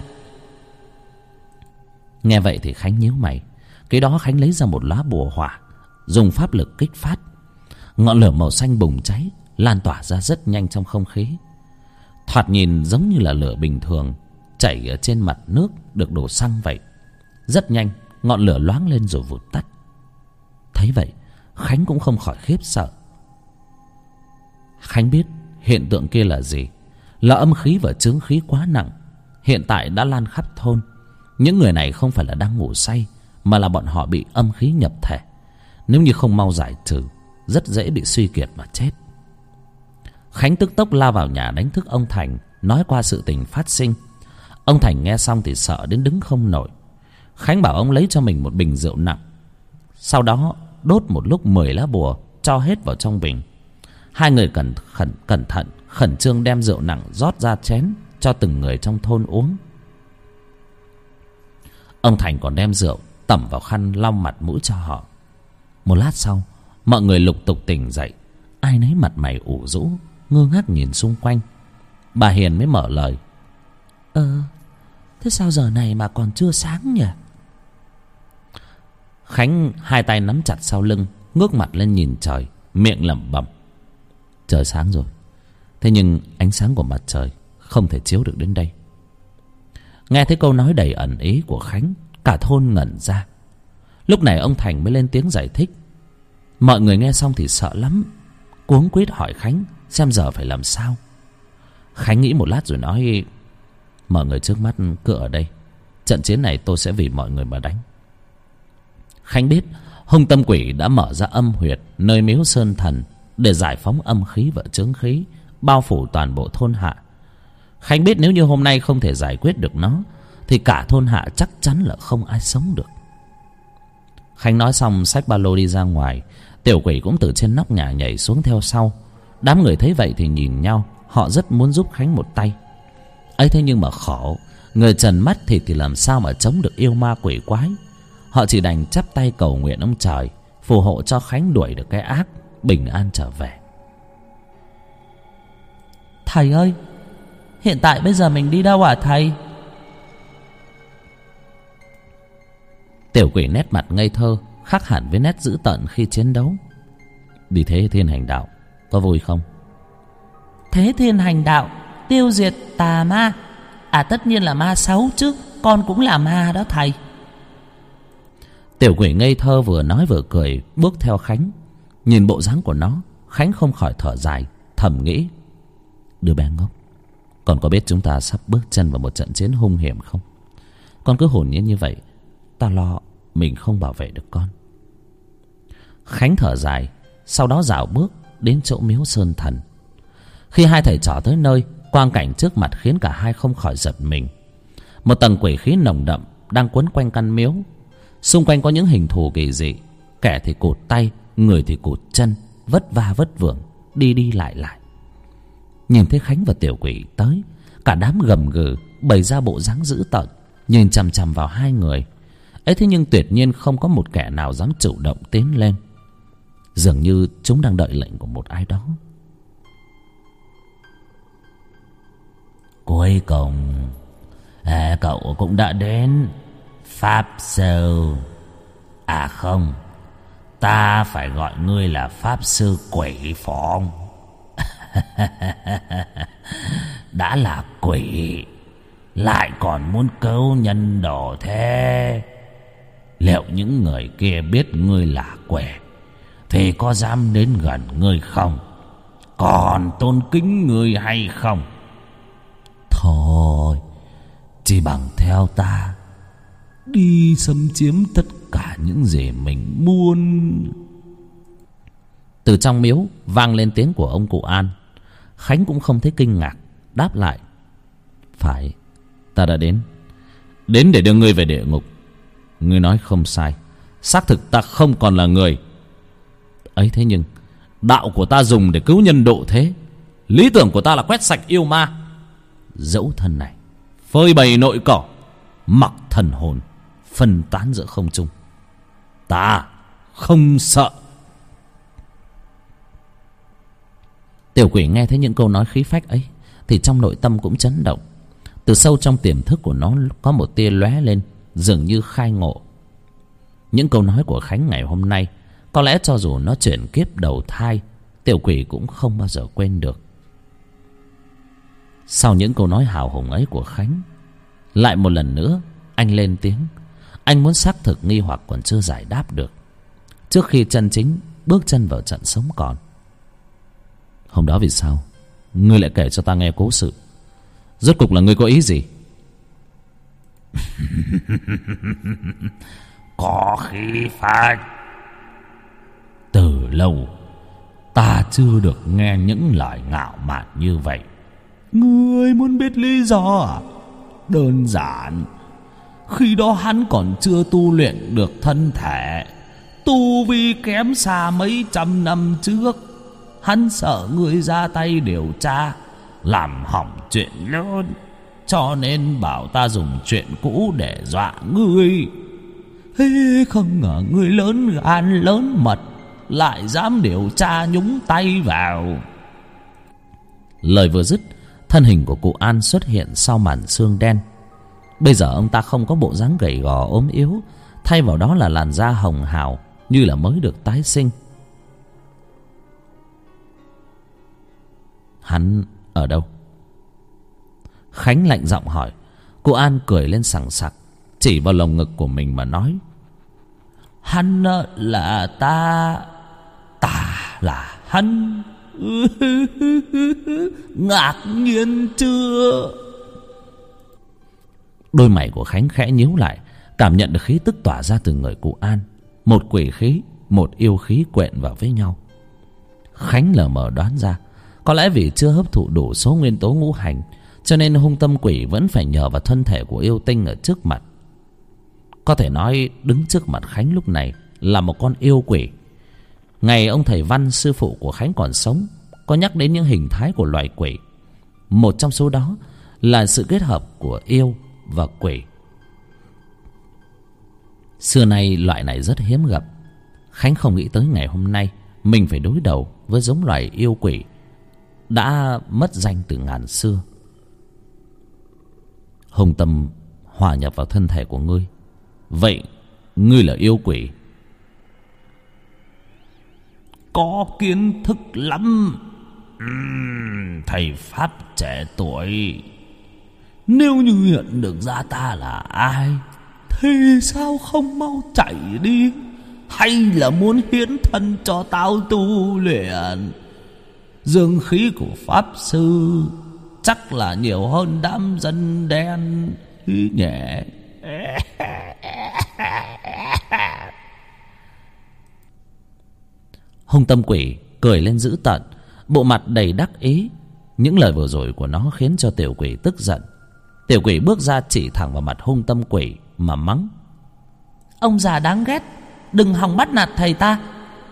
Nghe vậy thì Khánh nhíu mày. Cái đó Khánh lấy ra một lá bùa hỏa, dùng pháp lực kích phát. Ngọn lửa màu xanh bùng cháy, lan tỏa ra rất nhanh trong không khí. Thoạt nhìn giống như là lửa bình thường chảy ở trên mặt nước được đổ xăng vậy. Rất nhanh ngọn lửa loáng lên rồi vụt tắt. Thấy vậy Khánh cũng không khỏi khiếp sợ. Khánh biết hiện tượng kia là gì. Là âm khí và chướng khí quá nặng, hiện tại đã lan khắp thôn. Những người này không phải là đang ngủ say, mà là bọn họ bị âm khí nhập thể. Nếu như không mau giải trừ, rất dễ bị suy kiệt mà chết. Khánh tức tốc lao vào nhà đánh thức ông Thành, nói qua sự tình phát sinh. Ông Thành nghe xong thì sợ đến đứng không nổi. Khánh bảo ông lấy cho mình một bình rượu nặng, sau đó đốt một lúc mười lá bùa cho hết vào trong bình. Hai người cẩn khẩn cẩn thận khẩn trương đem rượu nặng rót ra chén cho từng người trong thôn uống. Ông Thành còn đem rượu tẩm vào khăn lau mặt mũi cho họ. Một lát sau, mọi người lục tục tỉnh dậy, ai nấy mặt mày ủ rũ, ngơ ngác nhìn xung quanh. Bà Hiền mới mở lời: Ờ, thế sao giờ này mà còn chưa sáng nhỉ? Khánh hai tay nắm chặt sau lưng, ngước mặt lên nhìn trời, miệng lẩm bẩm: Trời sáng rồi, thế nhưng ánh sáng của mặt trời không thể chiếu được đến đây. Nghe thấy câu nói đầy ẩn ý của Khánh, cả thôn ngẩn ra. Lúc này ông Thành mới lên tiếng giải thích. Mọi người nghe xong thì sợ lắm, cuống quýt hỏi Khánh xem giờ phải làm sao. Khánh nghĩ một lát rồi nói: Mọi người trước mắt cứ ở đây, trận chiến này tôi sẽ vì mọi người mà đánh. Khánh biết hung tâm quỷ đã mở ra âm huyệt nơi miếu sơn thần để giải phóng âm khí và chướng khí bao phủ toàn bộ thôn hạ. Khánh biết nếu như hôm nay không thể giải quyết được nó thì cả thôn hạ chắc chắn là không ai sống được. Khánh nói xong xách ba lô đi ra ngoài. Tiểu quỷ cũng từ trên nóc nhà nhảy xuống theo sau. Đám người thấy vậy thì nhìn nhau, họ rất muốn giúp Khánh một tay. ấy thế nhưng mà khổ, người trần mắt thịt thì làm sao mà chống được yêu ma quỷ quái. Họ chỉ đành chắp tay cầu nguyện ông trời phù hộ cho Khánh đuổi được cái ác, bình an trở về. Thầy ơi, hiện tại bây giờ mình đi đâu hả thầy? Tiểu quỷ nét mặt ngây thơ khác hẳn với nét dữ tợn khi chiến đấu. Đi Thế Thiên hành đạo, có vui không? Thế Thiên hành đạo, tiêu diệt tà ma. À tất nhiên là ma xấu chứ, con cũng là ma đó thầy. Tiểu quỷ ngây thơ vừa nói vừa cười bước theo Khánh. Nhìn bộ dáng của nó, Khánh không khỏi thở dài, thầm nghĩ: Đứa bé ngốc, còn có biết chúng ta sắp bước chân vào một trận chiến hung hiểm không? Con cứ hồn nhiên như vậy ta lo mình không bảo vệ được con. Khánh thở dài, sau đó dạo bước đến chỗ miếu Sơn Thần. Khi hai thầy trò tới nơi, quang cảnh trước mặt khiến cả hai không khỏi giật mình. Một tầng quỷ khí nồng đậm đang quấn quanh căn miếu. Xung quanh có những hình thù kỳ dị, kẻ thì cụt tay, người thì cụt chân, vất va vất vưởng, đi đi lại lại. Nhìn thấy Khánh và tiểu quỷ tới, cả đám gầm gừ bày ra bộ dáng dữ tợn, nhìn chằm chằm vào hai người ấy. Thế nhưng tuyệt nhiên không có một kẻ nào dám chủ động tiến lên, dường như chúng đang đợi lệnh của một ai đó. Cuối cùng à, cậu cũng đã đến, Pháp Sư. À không, ta phải gọi ngươi là Pháp Sư Quỷ Phong. Đã là quỷ lại còn muốn cứu nhân đồ thế, liệu những người kia biết ngươi là quỷ thì có dám đến gần ngươi không, còn tôn kính ngươi hay không? Thôi, chỉ bằng theo ta đi xâm chiếm tất cả những gì mình muốn. Từ trong miếu vang lên tiếng của ông cụ An. Khánh cũng không thấy kinh ngạc, đáp lại: Phải, ta đã đến Đến để đưa ngươi về địa ngục. Ngươi nói không sai, xác thực ta không còn là người ấy. Thế nhưng đạo của ta dùng để cứu nhân độ thế, lý tưởng của ta là quét sạch yêu ma. Dẫu thân này phơi bày nội cỏ, mặc thần hồn phân tán giữa không trung, ta không sợ. Tiểu quỷ nghe thấy những câu nói khí phách ấy thì trong nội tâm cũng chấn động. Từ sâu trong tiềm thức của nó có một tia lóe lên, dường như khai ngộ. Những câu nói của Khánh ngày hôm nay, có lẽ cho dù nó chuyển kiếp đầu thai, tiểu quỷ cũng không bao giờ quên được. Sau những câu nói hào hùng ấy của Khánh, lại một lần nữa anh lên tiếng. Anh muốn xác thực nghi hoặc còn chưa giải đáp được, trước khi chân chính bước chân vào trận sống còn. Hôm đó vì sao ngươi lại kể cho ta nghe cố sự? Rốt cục là ngươi có ý gì? Có khí phách. Từ lâu ta chưa được nghe những lời ngạo mạn như vậy. Ngươi muốn biết lý do à? Đơn giản, khi đó hắn còn chưa tu luyện được thân thể, tu vi kém xa mấy trăm năm trước. Hắn sợ ngươi ra tay điều tra, làm hỏng chuyện lớn, cho nên bảo ta dùng chuyện cũ để dọa ngươi. Thế không ngờ ngươi lớn gan lớn mật, lại dám điều tra nhúng tay vào. Lời vừa dứt, thân hình của cụ An xuất hiện sau màn xương đen. Bây giờ ông ta không có bộ dáng gầy gò ốm yếu, thay vào đó là làn da hồng hào như là mới được tái sinh. Hắn ở đâu? Khánh lạnh giọng hỏi. Cụ An cười lên sằng sặc, chỉ vào lồng ngực của mình mà nói: Hắn là ta, ta là hắn. Ngạc nhiên chưa? Đôi mày của Khánh khẽ nhíu lại, cảm nhận được khí tức tỏa ra từ người cụ An. Một quỷ khí, một yêu khí quện vào với nhau. Khánh lờ mờ đoán ra, có lẽ vì chưa hấp thụ đủ số nguyên tố ngũ hành, cho nên hung tâm quỷ vẫn phải nhờ vào thân thể của yêu tinh ở trước mặt. Có thể nói đứng trước mặt Khánh lúc này là một con yêu quỷ. Ngày ông thầy Văn, sư phụ của Khánh còn sống, có nhắc đến những hình thái của loài quỷ. Một trong số đó là sự kết hợp của yêu và quỷ. Xưa nay loại này rất hiếm gặp. Khánh không nghĩ tới ngày hôm nay mình phải đối đầu với giống loài yêu quỷ đã mất danh từ ngàn xưa. Hồng tâm hòa nhập vào thân thể của ngươi. Vậy ngươi là yêu quỷ? Có kiến thức lắm. uhm, Thầy Pháp trẻ tuổi, nếu như nhận được ra ta là ai thì sao không mau chạy đi? Hay là muốn hiến thân cho tao tu luyện? Dương khí của Pháp Sư chắc là nhiều hơn đám dân đen nhỉ? Hung tâm quỷ cười lên dữ tợn, bộ mặt đầy đắc ý. Những lời vừa rồi của nó khiến cho tiểu quỷ tức giận. Tiểu quỷ bước ra chỉ thẳng vào mặt hung tâm quỷ mà mắng: Ông già đáng ghét, đừng hòng bắt nạt thầy ta.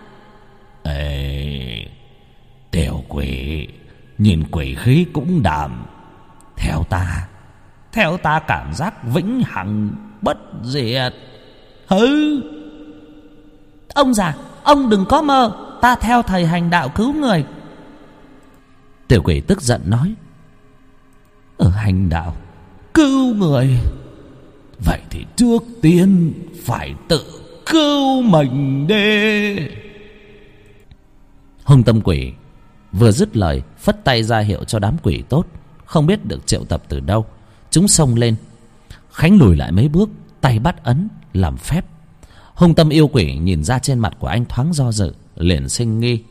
Ê, tiểu quỷ, nhìn quỷ khí cũng đạm. Theo ta, theo ta cảm giác vĩnh hằng bất diệt. Hứ. Ông già, ông đừng có mơ, ta theo thầy hành đạo cứu người. Tiểu quỷ tức giận nói: Ở hành đạo cứu người, vậy thì trước tiên phải tự cứu mình đi. Hung tâm quỷ vừa dứt lời, phất tay ra hiệu cho đám quỷ tốt không biết được triệu tập từ đâu. Chúng xông lên. Khánh lùi lại mấy bước, tay bắt ấn làm phép. Hung tâm yêu quỷ nhìn ra trên mặt của anh thoáng do dự, liền sinh nghi.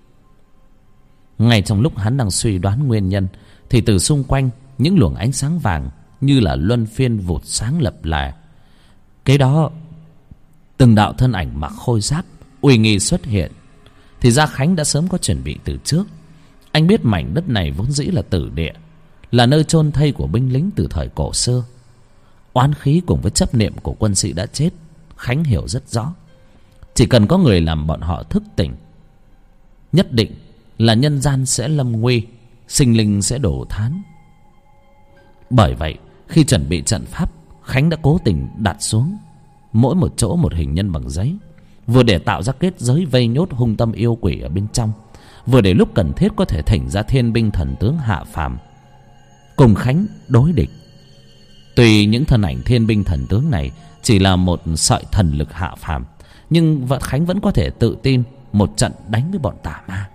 Ngay trong lúc hắn đang suy đoán nguyên nhân, thì từ xung quanh những luồng ánh sáng vàng như là luân phiên vụt sáng lập lè. Kế đó từng đạo thân ảnh mặc khôi giáp uy nghi xuất hiện. Thì ra Khánh đã sớm có chuẩn bị từ trước. Anh biết mảnh đất này vốn dĩ là tử địa, là nơi chôn thây của binh lính từ thời cổ xưa. Oán khí cùng với chấp niệm của quân sĩ đã chết, Khánh hiểu rất rõ. Chỉ cần có người làm bọn họ thức tỉnh, nhất định là nhân gian sẽ lâm nguy, sinh linh sẽ đổ thán. Bởi vậy khi chuẩn bị trận pháp, Khánh đã cố tình đặt xuống mỗi một chỗ một hình nhân bằng giấy, vừa để tạo ra kết giới vây nhốt hung tâm yêu quỷ ở bên trong, vừa để lúc cần thiết có thể thỉnh ra thiên binh thần tướng hạ phàm cùng Khánh đối địch. Tuy những thân ảnh thiên binh thần tướng này chỉ là một sợi thần lực hạ phàm, nhưng Khánh vẫn có thể tự tin một trận đánh với bọn tà ma.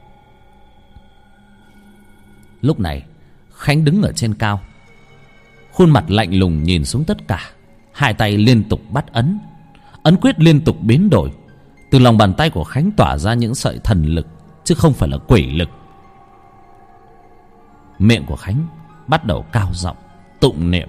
Lúc này Khánh đứng ở trên cao, khuôn mặt lạnh lùng nhìn xuống tất cả, hai tay liên tục bắt ấn. Ấn quyết liên tục biến đổi. Từ lòng bàn tay của Khánh tỏa ra những sợi thần lực, chứ không phải là quỷ lực. Miệng của Khánh bắt đầu cao giọng tụng niệm: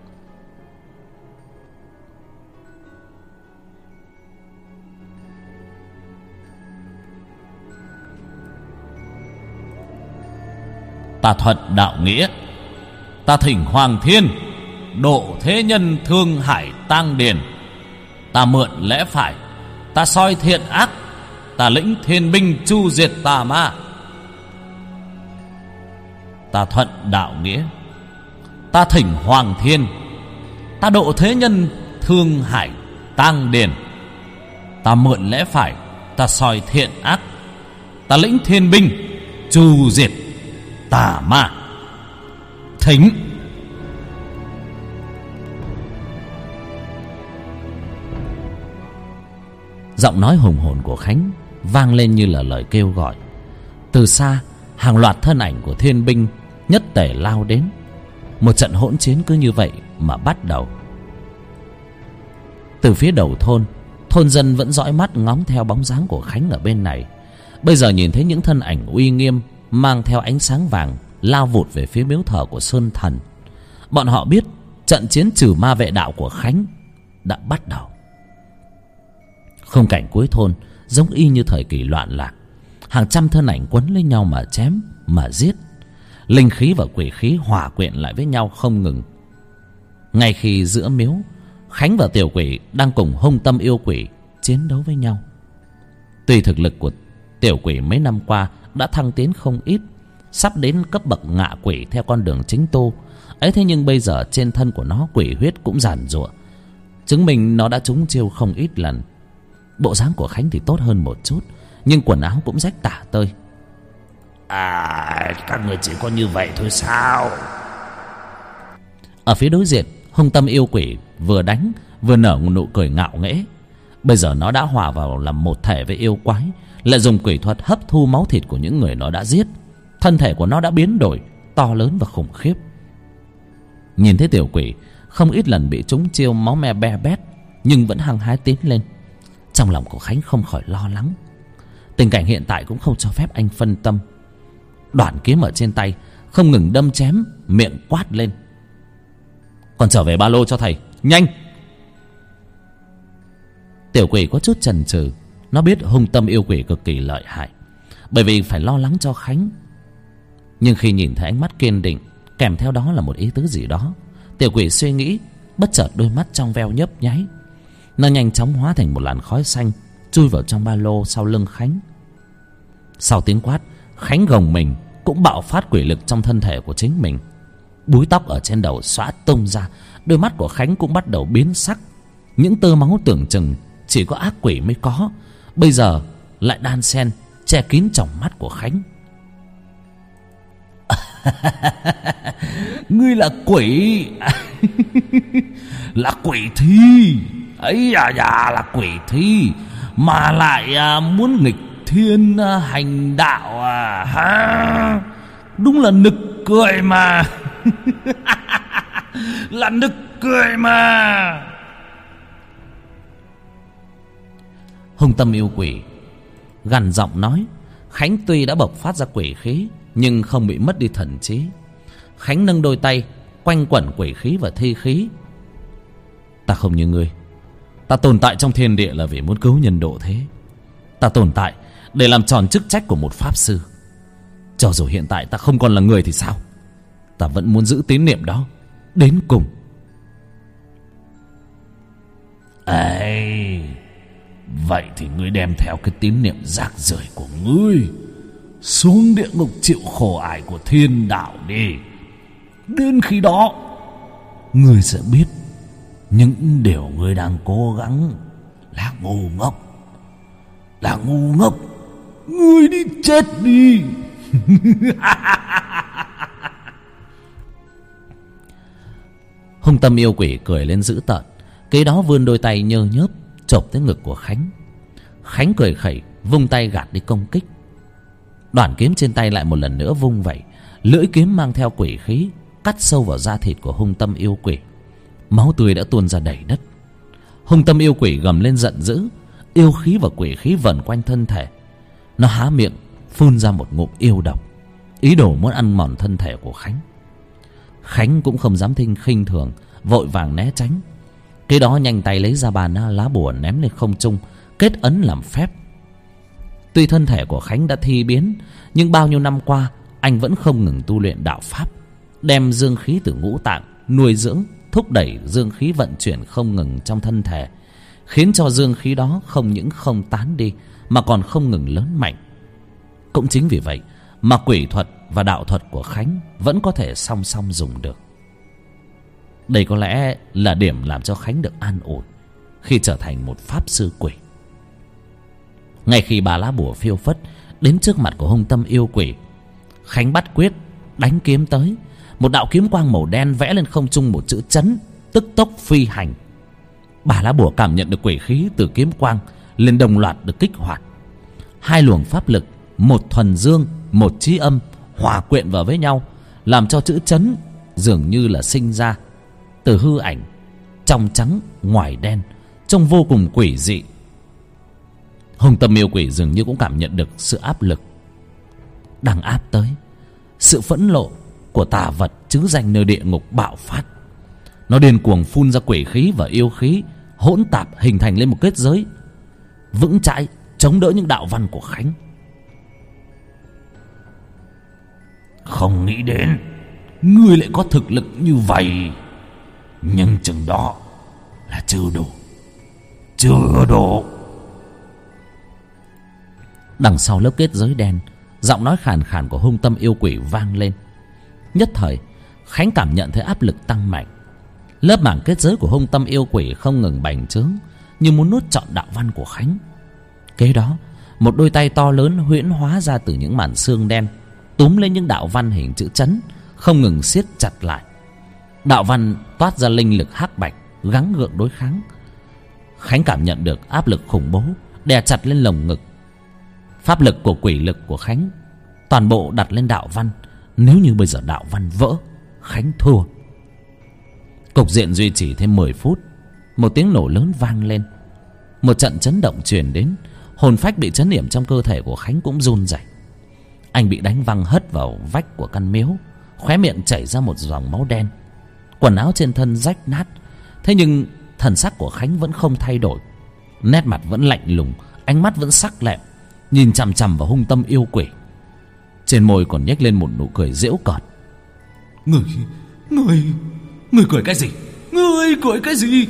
Ta thuận đạo nghĩa, ta thỉnh Hoàng Thiên độ thế nhân thương hải tang điền. Ta mượn lẽ phải, ta soi thiện ác, ta lĩnh thiên binh chu diệt tà ma. Ta thuận đạo nghĩa, ta thỉnh Hoàng Thiên, ta độ thế nhân thương hải tang điền. Ta mượn lẽ phải, ta soi thiện ác, ta lĩnh thiên binh chu diệt tà ma. Thỉnh. Giọng nói hùng hồn của Khánh vang lên như là lời kêu gọi. Từ xa, hàng loạt thân ảnh của thiên binh nhất tề lao đến. Một trận hỗn chiến cứ như vậy mà bắt đầu. Từ phía đầu thôn, thôn dân vẫn dõi mắt ngóng theo bóng dáng của Khánh ở bên này. Bây giờ nhìn thấy những thân ảnh uy nghiêm mang theo ánh sáng vàng lao vụt về phía miếu thờ của Sơn Thần, bọn họ biết trận chiến trừ ma vệ đạo của Khánh đã bắt đầu. Khung cảnh cuối thôn giống y như thời kỳ loạn lạc. Hàng trăm thân ảnh quấn lấy nhau mà chém, mà giết. Linh khí và quỷ khí hòa quyện lại với nhau không ngừng. Ngay khi giữa miếu, Khánh và tiểu quỷ đang cùng hung tâm yêu quỷ chiến đấu với nhau. Tuy thực lực của tiểu quỷ mấy năm qua đã thăng tiến không ít, sắp đến cấp bậc ngạ quỷ theo con đường chính tu ấy, thế nhưng bây giờ trên thân của nó quỷ huyết cũng giàn giụa, chứng minh nó đã trúng chiêu không ít lần. Bộ dáng của Khánh thì tốt hơn một chút, nhưng quần áo cũng rách tả tơi. À, các người chỉ có như vậy thôi sao? Ở phía đối diện, hung tâm yêu quỷ vừa đánh vừa nở một nụ cười ngạo nghễ. Bây giờ nó đã hòa vào làm một thể với yêu quái, lại dùng quỷ thuật hấp thu máu thịt của những người nó đã giết. Thân thể của nó đã biến đổi, to lớn và khủng khiếp. Nhìn thấy tiểu quỷ không ít lần bị trúng chiêu máu me be bét, nhưng vẫn hăng hái tiến lên. Trong lòng của Khánh không khỏi lo lắng. Tình cảnh hiện tại cũng không cho phép anh phân tâm. Đoạn kiếm ở trên tay không ngừng đâm chém, miệng quát lên: Còn trở về ba lô cho thầy, nhanh! Tiểu quỷ có chút chần chừ. Nó biết hung tâm yêu quỷ cực kỳ lợi hại, bởi vì phải lo lắng cho Khánh. Nhưng khi nhìn thấy ánh mắt kiên định kèm theo đó là một ý tứ gì đó, tiểu quỷ suy nghĩ, bất chợt đôi mắt trong veo nhấp nháy. Nó nhanh chóng hóa thành một làn khói xanh, chui vào trong ba lô sau lưng Khánh. Sau tiếng quát, Khánh gồng mình, cũng bạo phát quỷ lực trong thân thể của chính mình. Búi tóc ở trên đầu xõa tung ra, đôi mắt của Khánh cũng bắt đầu biến sắc. Những tơ máu tưởng chừng chỉ có ác quỷ mới có, bây giờ lại đan xen che kín tròng mắt của Khánh. Ngươi là quỷ. Là quỷ thi. Ấy à dạ, là quỷ thi mà lại à, muốn nghịch thiên à, hành đạo à ha. Đúng là nực cười mà. Là nực cười mà. Hung tâm yêu quỷ gằn giọng nói. Khánh tuy đã bộc phát ra quỷ khí nhưng không bị mất đi thần trí. Khánh nâng đôi tay quanh quẩn quỷ khí và thi khí. Ta không như ngươi. Ta tồn tại trong thiên địa là vì muốn cứu nhân độ thế. Ta tồn tại để làm tròn chức trách của một pháp sư. Cho dù hiện tại ta không còn là người thì sao, ta vẫn muốn giữ tín niệm đó đến cùng. Ê, vậy thì ngươi đem theo cái tín niệm rác rưởi của ngươi xuống địa ngục chịu khổ ải của thiên đạo đi. Đến khi đó ngươi sẽ biết những điều ngươi đang cố gắng là ngu ngốc. Là ngu ngốc. Ngươi đi chết đi. Hung tâm yêu quỷ cười lên dữ tợn, kế đó vươn đôi tay nhơ nhớp chộp tới ngực của Khánh. Khánh cười khẩy vung tay gạt đi công kích. Đoạn kiếm trên tay lại một lần nữa vung vẩy, lưỡi kiếm mang theo quỷ khí cắt sâu vào da thịt của hung tâm yêu quỷ. Máu tươi đã tuôn ra đầy đất. Hung tâm yêu quỷ gầm lên giận dữ, yêu khí và quỷ khí vần quanh thân thể. Nó há miệng phun ra một ngụm yêu độc, ý đồ muốn ăn mòn thân thể của Khánh. Khánh cũng không dám thinh khinh thường, vội vàng né tránh. Cái đó nhanh tay lấy ra bàn lá bùa ném lên không trung, kết ấn làm phép. Tuy thân thể của Khánh đã thi biến, nhưng bao nhiêu năm qua anh vẫn không ngừng tu luyện đạo pháp, đem dương khí từ ngũ tạng nuôi dưỡng, thúc đẩy dương khí vận chuyển không ngừng trong thân thể, khiến cho dương khí đó không những không tán đi mà còn không ngừng lớn mạnh. Cũng chính vì vậy mà quỷ thuật và đạo thuật của Khánh vẫn có thể song song dùng được. Đây có lẽ là điểm làm cho Khánh được an ủi khi trở thành một pháp sư quỷ. Ngay khi bà lá bùa phiêu phất đến trước mặt của hung tâm yêu quỷ, Khánh bắt quyết đánh kiếm tới. Một đạo kiếm quang màu đen vẽ lên không trung một chữ chấn, tức tốc phi hành. Bà lá bùa cảm nhận được quỷ khí từ kiếm quang liền đồng loạt được kích hoạt. Hai luồng pháp lực, một thuần dương, một trí âm, hòa quyện vào với nhau, làm cho chữ chấn dường như là sinh ra từ hư ảnh, trong trắng ngoài đen, trông vô cùng quỷ dị. Hung tâm yêu quỷ dường như cũng cảm nhận được sự áp lực đang áp tới. Sự phẫn nộ của tà vật trứ danh nơi địa ngục bạo phát. Nó điên cuồng phun ra quỷ khí và yêu khí hỗn tạp, hình thành lên một kết giới vững chãi chống đỡ những đạo văn của Khánh. Không nghĩ đến ngươi lại có thực lực như vậy, nhưng chừng đó là chưa đủ. Chưa đủ. Đằng sau lớp kết giới đen, giọng nói khàn khàn của hung tâm yêu quỷ vang lên. Nhất thời Khánh cảm nhận thấy áp lực tăng mạnh. Lớp mảng kết giới của hung tâm yêu quỷ không ngừng bành trướng, như muốn nuốt trọn đạo văn của Khánh. Kế đó một đôi tay to lớn huyễn hóa ra từ những màn xương đen, túm lên những đạo văn hình chữ chấn, không ngừng siết chặt lại. Đạo văn toát ra linh lực hắc bạch, gắng gượng đối kháng. Khánh cảm nhận được áp lực khủng bố đè chặt lên lồng ngực. Pháp lực của quỷ lực của Khánh toàn bộ đặt lên đạo văn. Nếu như bây giờ đạo văn vỡ, Khánh thua. Cục diện duy trì thêm mười phút. Một tiếng nổ lớn vang lên, một trận chấn động truyền đến. Hồn phách bị chấn yểm trong cơ thể của Khánh cũng run rẩy. Anh bị đánh văng hất vào vách của căn miếu, khóe miệng chảy ra một dòng máu đen. Quần áo trên thân rách nát. Thế nhưng thần sắc của Khánh vẫn không thay đổi. nét mặt vẫn lạnh lùng, ánh mắt vẫn sắc lẹm, nhìn chằm chằm vào hung tâm yêu quỷ. Trên môi còn nhếch lên một nụ cười giễu cợt. Người, người, người cười cái gì? Người cười cái gì?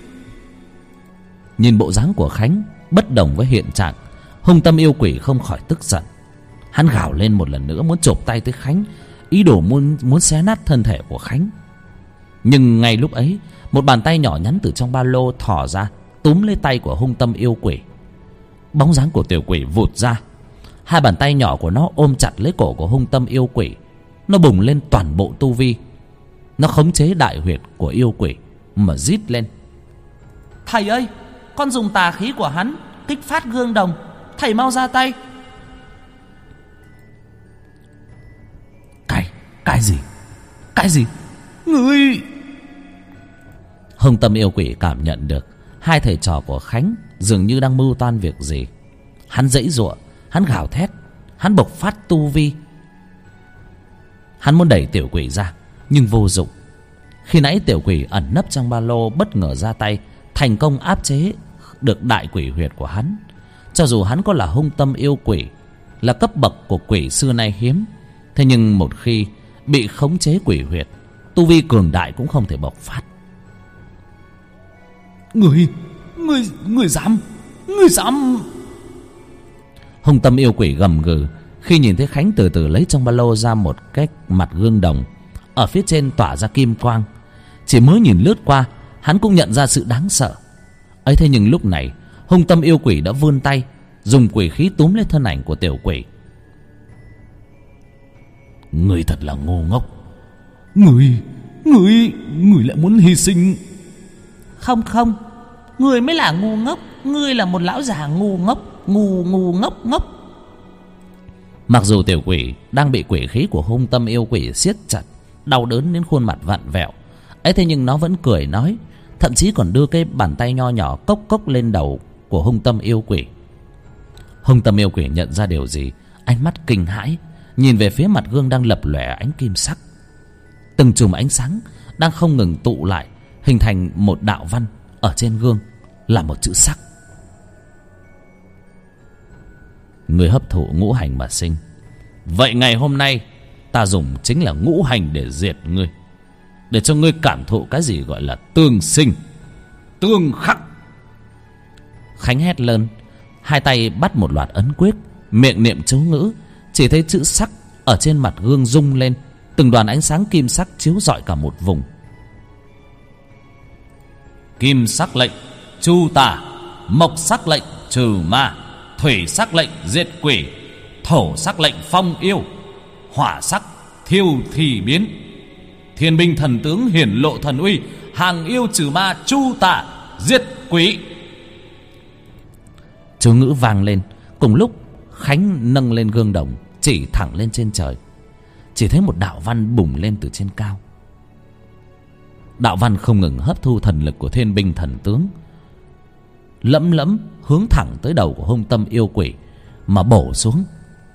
Nhìn bộ dáng của Khánh bất đồng với hiện trạng, hung tâm yêu quỷ không khỏi tức giận. Hắn gào lên một lần nữa muốn chộp tay tới Khánh, ý đồ muốn muốn xé nát thân thể của Khánh. Nhưng ngay lúc ấy, một bàn tay nhỏ nhắn từ trong ba lô thò ra, túm lấy tay của hung tâm yêu quỷ. Bóng dáng của tiểu quỷ vụt ra, hai bàn tay nhỏ của nó ôm chặt lấy cổ của hung tâm yêu quỷ. Nó bùng lên toàn bộ tu vi. Nó khống chế đại huyệt của yêu quỷ mà rít lên. Thầy ơi, con dùng tà khí của hắn kích phát gương đồng, thầy mau ra tay. Cái, cái gì? Cái gì? Ngươi... Hung tâm yêu quỷ cảm nhận được hai thầy trò của Khánh dường như đang mưu toan việc gì. Hắn giãy giụa, hắn gào thét, hắn bộc phát tu vi. Hắn muốn đẩy tiểu quỷ ra nhưng vô dụng. Khi nãy tiểu quỷ ẩn nấp trong ba lô bất ngờ ra tay, thành công áp chế được đại quỷ huyệt của hắn. Cho dù hắn có là hung tâm yêu quỷ, là cấp bậc của quỷ xưa nay hiếm, thế nhưng một khi bị khống chế quỷ huyệt, tu vi cường đại cũng không thể bộc phát. Người, người, người dám, người dám... Hung tâm yêu quỷ gầm gừ khi nhìn thấy Khánh từ từ lấy trong ba lô ra một cái mặt gương đồng, ở phía trên tỏa ra kim quang. Chỉ mới nhìn lướt qua, hắn cũng nhận ra sự đáng sợ ấy. Thế nhưng lúc này, hung tâm yêu quỷ đã vươn tay, dùng quỷ khí túm lấy thân ảnh của tiểu quỷ. Người thật là ngu ngốc. Người, người, người lại muốn hy sinh. Không không, người mới là ngu ngốc. Ngươi là một lão già ngu ngốc, ngu ngu ngốc ngốc. Mặc dù tiểu quỷ đang bị quỷ khí của hung tâm yêu quỷ siết chặt, đau đớn đến khuôn mặt vặn vẹo ấy, thế nhưng nó vẫn cười nói, thậm chí còn đưa cái bàn tay nho nhỏ cốc cốc lên đầu của hung tâm yêu quỷ. Hung tâm yêu quỷ nhận ra điều gì, ánh mắt kinh hãi nhìn về phía mặt gương đang lập lòe ánh kim sắc. Từng chùm ánh sáng đang không ngừng tụ lại, hình thành một đạo văn. Ở trên gương là một chữ sắc. Người hấp thụ ngũ hành mà sinh, vậy ngày hôm nay ta dùng chính là ngũ hành để diệt ngươi, để cho ngươi cảm thụ cái gì gọi là tương sinh tương khắc. Khánh hét lên, hai tay bắt một loạt ấn quyết, miệng niệm chú ngữ. Chỉ thấy chữ sắc ở trên mặt gương rung lên, từng đoàn ánh sáng kim sắc chiếu rọi cả một vùng. Kim sắc lệnh chu tà, mộc sắc lệnh trừ ma, thủy sắc lệnh diệt quỷ, thổ sắc lệnh phong yêu, hỏa sắc thiêu thì biến. Thiên binh thần tướng hiển lộ thần uy, hàng yêu trừ ma, chu tà diệt quỷ. Chú ngữ vang lên. Cùng lúc Khánh nâng lên gương đồng, chỉ thẳng lên trên trời. Chỉ thấy một đạo văn bùng lên từ trên cao. Đạo văn không ngừng hấp thu thần lực của thiên binh thần tướng, lẫm lẫm hướng thẳng tới đầu của hung tâm yêu quỷ mà bổ xuống.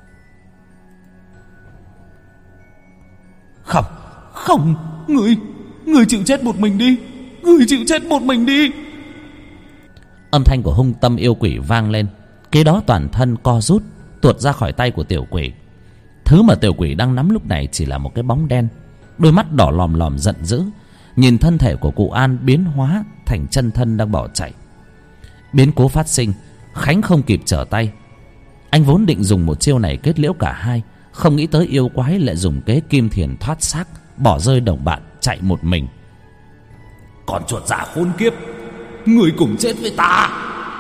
Không, không, người, người chịu chết một mình đi, người chịu chết một mình đi. Âm thanh của hung tâm yêu quỷ vang lên, kế đó toàn thân co rút, tuột ra khỏi tay của tiểu quỷ. Thứ mà tiểu quỷ đang nắm lúc này chỉ là một cái bóng đen, đôi mắt đỏ lòm lòm giận dữ, nhìn thân thể của cụ An biến hóa thành chân thân đang bỏ chạy. Biến cố phát sinh, Khánh không kịp trở tay. Anh vốn định dùng một chiêu này kết liễu cả hai, không nghĩ tới yêu quái lại dùng kế kim thiền thoát xác, bỏ rơi đồng bạn chạy một mình. Còn chuột giả khốn kiếp, người cùng chết với ta.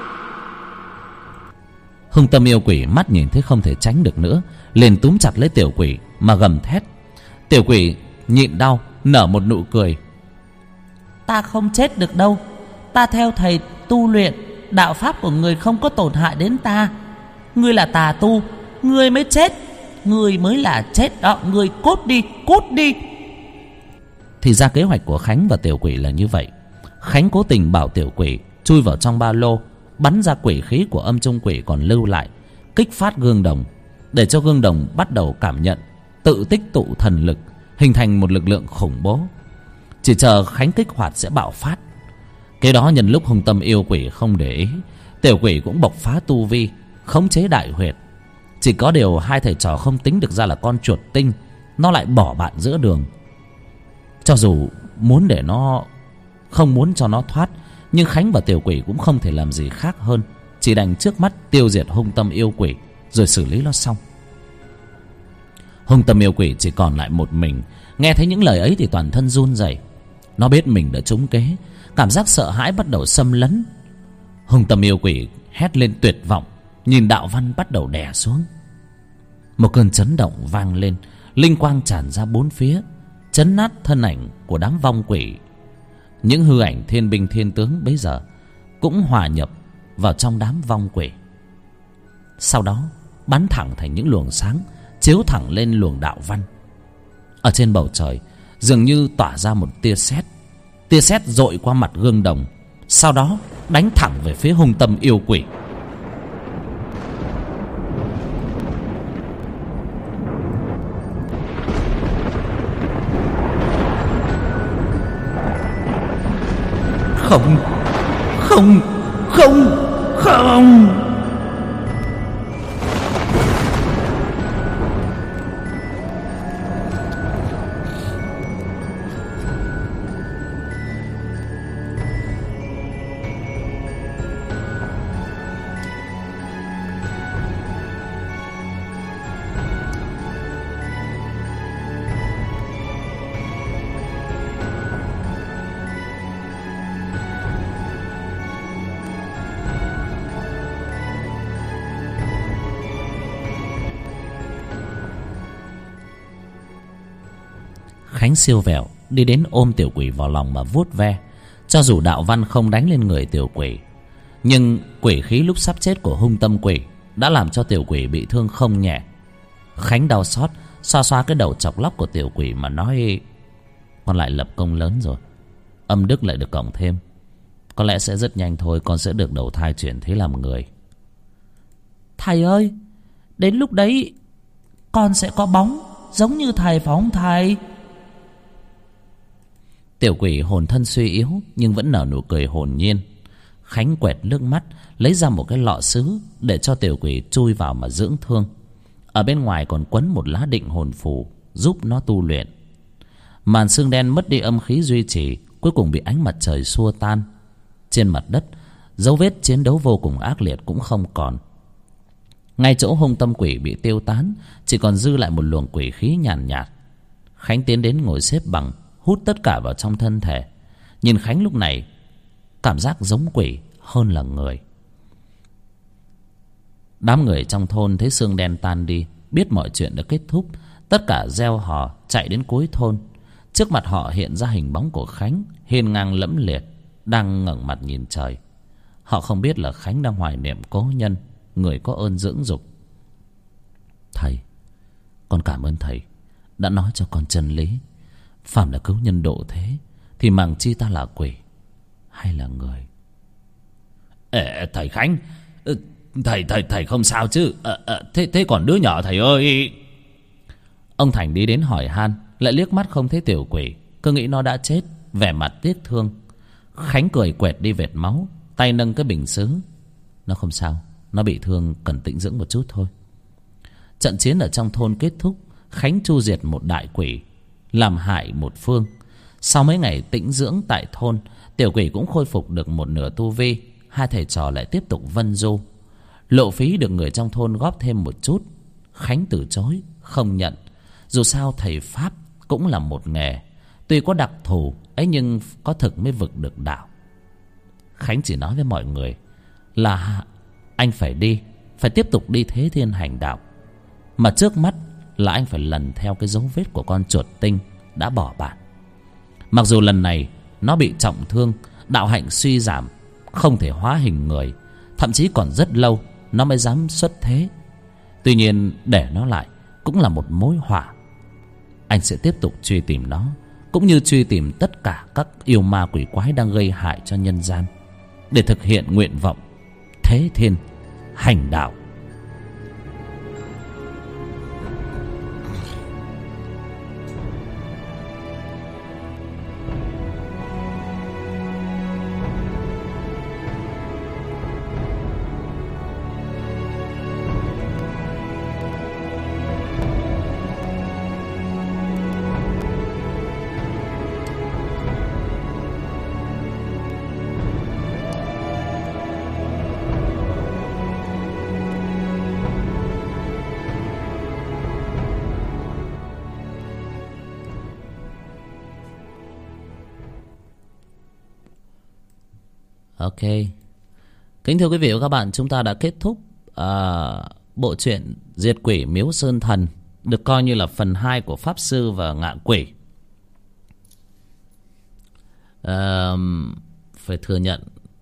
Hung tâm yêu quỷ mắt nhìn thấy không thể tránh được nữa, liền túm chặt lấy tiểu quỷ mà gầm thét. Tiểu quỷ nhịn đau nở một nụ cười. Ta không chết được đâu. Ta theo thầy tu luyện, đạo pháp của người không có tổn hại đến ta. Ngươi là tà tu, ngươi mới chết. Ngươi mới là chết đó, ngươi cút đi, cút đi. Thì ra kế hoạch của Khánh và tiểu quỷ là như vậy. Khánh cố tình bảo tiểu quỷ chui vào trong ba lô, bắn ra quỷ khí của âm trung quỷ còn lưu lại, kích phát gương đồng, để cho gương đồng bắt đầu cảm nhận, tự tích tụ thần lực, hình thành một lực lượng khủng bố. Chỉ chờ Khánh kích hoạt sẽ bạo phát. Cái đó nhân lúc hung tâm yêu quỷ không để ý, Tiểu quỷ cũng bộc phá tu vi, khống chế đại huyệt. Chỉ có điều hai thầy trò không tính được ra là con chuột tinh nó lại bỏ bạn giữa đường. Cho dù muốn để nó, không muốn cho nó thoát, nhưng Khánh và tiểu quỷ cũng không thể làm gì khác hơn, chỉ đành trước mắt tiêu diệt hung tâm yêu quỷ rồi xử lý nó xong. Hung tâm yêu quỷ chỉ còn lại một mình. Nghe thấy những lời ấy thì toàn thân run rẩy. Nó biết mình đã trúng kế, cảm giác sợ hãi bắt đầu xâm lấn. Hung tâm yêu quỷ hét lên tuyệt vọng, nhìn đạo văn bắt đầu đè xuống. Một cơn chấn động vang lên, linh quang tràn ra bốn phía, chấn nát thân ảnh của đám vong quỷ. Những hư ảnh thiên binh thiên tướng bấy giờ cũng hòa nhập vào trong đám vong quỷ, sau đó bắn thẳng thành những luồng sáng, chiếu thẳng lên luồng đạo văn. Ở trên bầu trời dường như tỏa ra một tia sét. Tia sét dội qua mặt gương đồng, sau đó đánh thẳng về phía hung tâm yêu quỷ. Không, không, không, không. Khánh siêu vẹo đi đến ôm tiểu quỷ vào lòng mà vuốt ve. Cho dù đạo văn không đánh lên người tiểu quỷ, nhưng quỷ khí lúc sắp chết của hung tâm quỷ đã làm cho tiểu quỷ bị thương không nhẹ. Khánh đau xót xoa xoa cái đầu chọc lóc của tiểu quỷ mà nói: con lại lập công lớn rồi, âm đức lại được cộng thêm, có lẽ sẽ rất nhanh thôi con sẽ được đầu thai chuyển thế làm người. Thầy ơi, đến lúc đấy con sẽ có bóng giống như thầy phải không thầy? Tiểu quỷ hồn thân suy yếu nhưng vẫn nở nụ cười hồn nhiên. Khánh quẹt nước mắt, lấy ra một cái lọ sứ để cho tiểu quỷ chui vào mà dưỡng thương. Ở bên ngoài còn quấn một lá định hồn phù giúp nó tu luyện. Màn sương đen mất đi âm khí duy trì, cuối cùng bị ánh mặt trời xua tan. Trên mặt đất, dấu vết chiến đấu vô cùng ác liệt cũng không còn. Ngay chỗ hung tâm quỷ bị tiêu tán, chỉ còn dư lại một luồng quỷ khí nhàn nhạt, nhạt. Khánh tiến đến ngồi xếp bằng, hút tất cả vào trong thân thể. Nhìn Khánh lúc này, cảm giác giống quỷ hơn là người. Đám người trong thôn thấy sương đen tan đi, biết mọi chuyện đã kết thúc, tất cả reo hò chạy đến cuối thôn. Trước mặt họ hiện ra hình bóng của Khánh, hiên ngang lẫm liệt, đang ngẩng mặt nhìn trời. Họ không biết là Khánh đang hoài niệm cố nhân, người có ơn dưỡng dục. Thầy, con cảm ơn thầy đã nói cho con chân lý. Phàm là cứu nhân độ thế, thì màng chi ta là quỷ hay là người. Ê, thầy Khánh, thầy thầy thầy không sao chứ? À, à, thế thế còn đứa nhỏ thầy ơi? Ông Thành đi đến hỏi han, lại liếc mắt không thấy tiểu quỷ, cứ nghĩ nó đã chết, vẻ mặt tiếc thương. Khánh cười quẹt đi vệt máu, tay nâng cái bình sứ. Nó không sao, nó bị thương cần tĩnh dưỡng một chút thôi. Trận chiến ở trong thôn kết thúc. Khánh chu diệt một đại quỷ, làm hại một phương. Sau mấy ngày tĩnh dưỡng tại thôn, tiểu quỷ cũng khôi phục được một nửa tu vi. Hai thầy trò lại tiếp tục vân du. Lộ phí được người trong thôn góp thêm một chút. Khánh từ chối, không nhận. Dù sao thầy Pháp cũng là một nghề, tuy có đặc thù ấy nhưng có thực mới vực được đạo. Khánh chỉ nói với mọi người là anh phải đi, phải tiếp tục đi thế thiên hành đạo. Mà trước mắt là anh phải lần theo cái dấu vết của con chuột tinh đã bỏ bạn. Mặc dù lần này nó bị trọng thương, đạo hạnh suy giảm, không thể hóa hình người, thậm chí còn rất lâu nó mới dám xuất thế. Tuy nhiên để nó lại cũng là một mối họa. Anh sẽ tiếp tục truy tìm nó, cũng như truy tìm tất cả các yêu ma quỷ quái đang gây hại cho nhân gian, để thực hiện nguyện vọng thế thiên hành đạo. Ok. Kính thưa quý vị và các bạn, chúng ta đã kết thúc uh, bộ truyện Diệt Quỷ Miếu Sơn Thần, được coi như là phần hai của Pháp Sư và Ngạ Quỷ. Uh, phải thừa nhận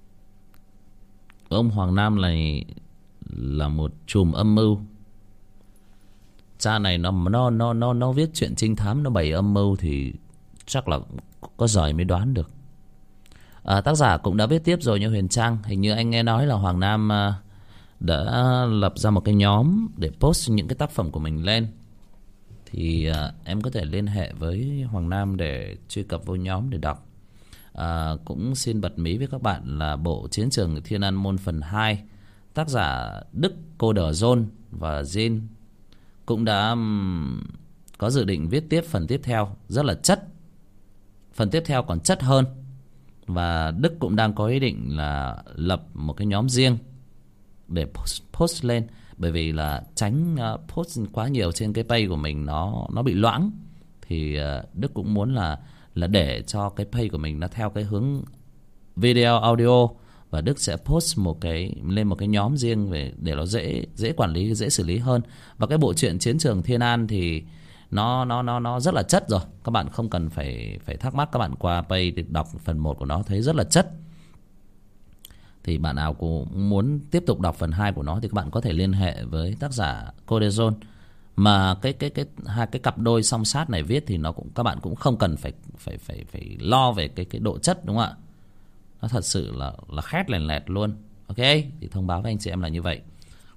ông Hoàng Nam này là một chùm âm mưu. Cha này nó nó nó nó nó viết chuyện trinh thám, nó bày âm mưu thì chắc là có giỏi mới đoán được. À, tác giả cũng đã viết tiếp rồi như Huyền Trang. Hình như anh nghe nói là Hoàng Nam à, đã lập ra một cái nhóm để post những cái tác phẩm của mình lên. Thì à, em có thể liên hệ với Hoàng Nam để truy cập vô nhóm để đọc. À, cũng xin bật mí với các bạn là bộ Chiến trường Thiên An Môn phần hai, tác giả Đức Cô Đờ Dôn và Jin cũng đã um, có dự định viết tiếp phần tiếp theo rất là chất. Phần tiếp theo còn chất hơn. Và Đức cũng đang có ý định là lập một cái nhóm riêng để post, post lên. Bởi vì là tránh uh, post quá nhiều trên cái page của mình nó nó bị loãng. Thì uh, Đức cũng muốn là là để cho cái page của mình nó theo cái hướng video audio, và Đức sẽ post một cái lên một cái nhóm riêng về để nó dễ dễ quản lý, dễ xử lý hơn. Và cái bộ truyện Chiến trường Thiên An thì nó nó nó nó rất là chất rồi. Các bạn không cần phải phải thắc mắc, các bạn qua page để đọc phần một của nó thấy rất là chất. Thì bạn nào cũng muốn tiếp tục đọc phần hai của nó thì các bạn có thể liên hệ với tác giả Codezone. Mà cái cái cái hai cái cặp đôi song sát này viết thì nó cũng các bạn cũng không cần phải phải phải phải lo về cái cái độ chất, đúng không ạ? Nó thật sự là là khét lèn lẹt luôn. Ok, thì thông báo với anh chị em là như vậy.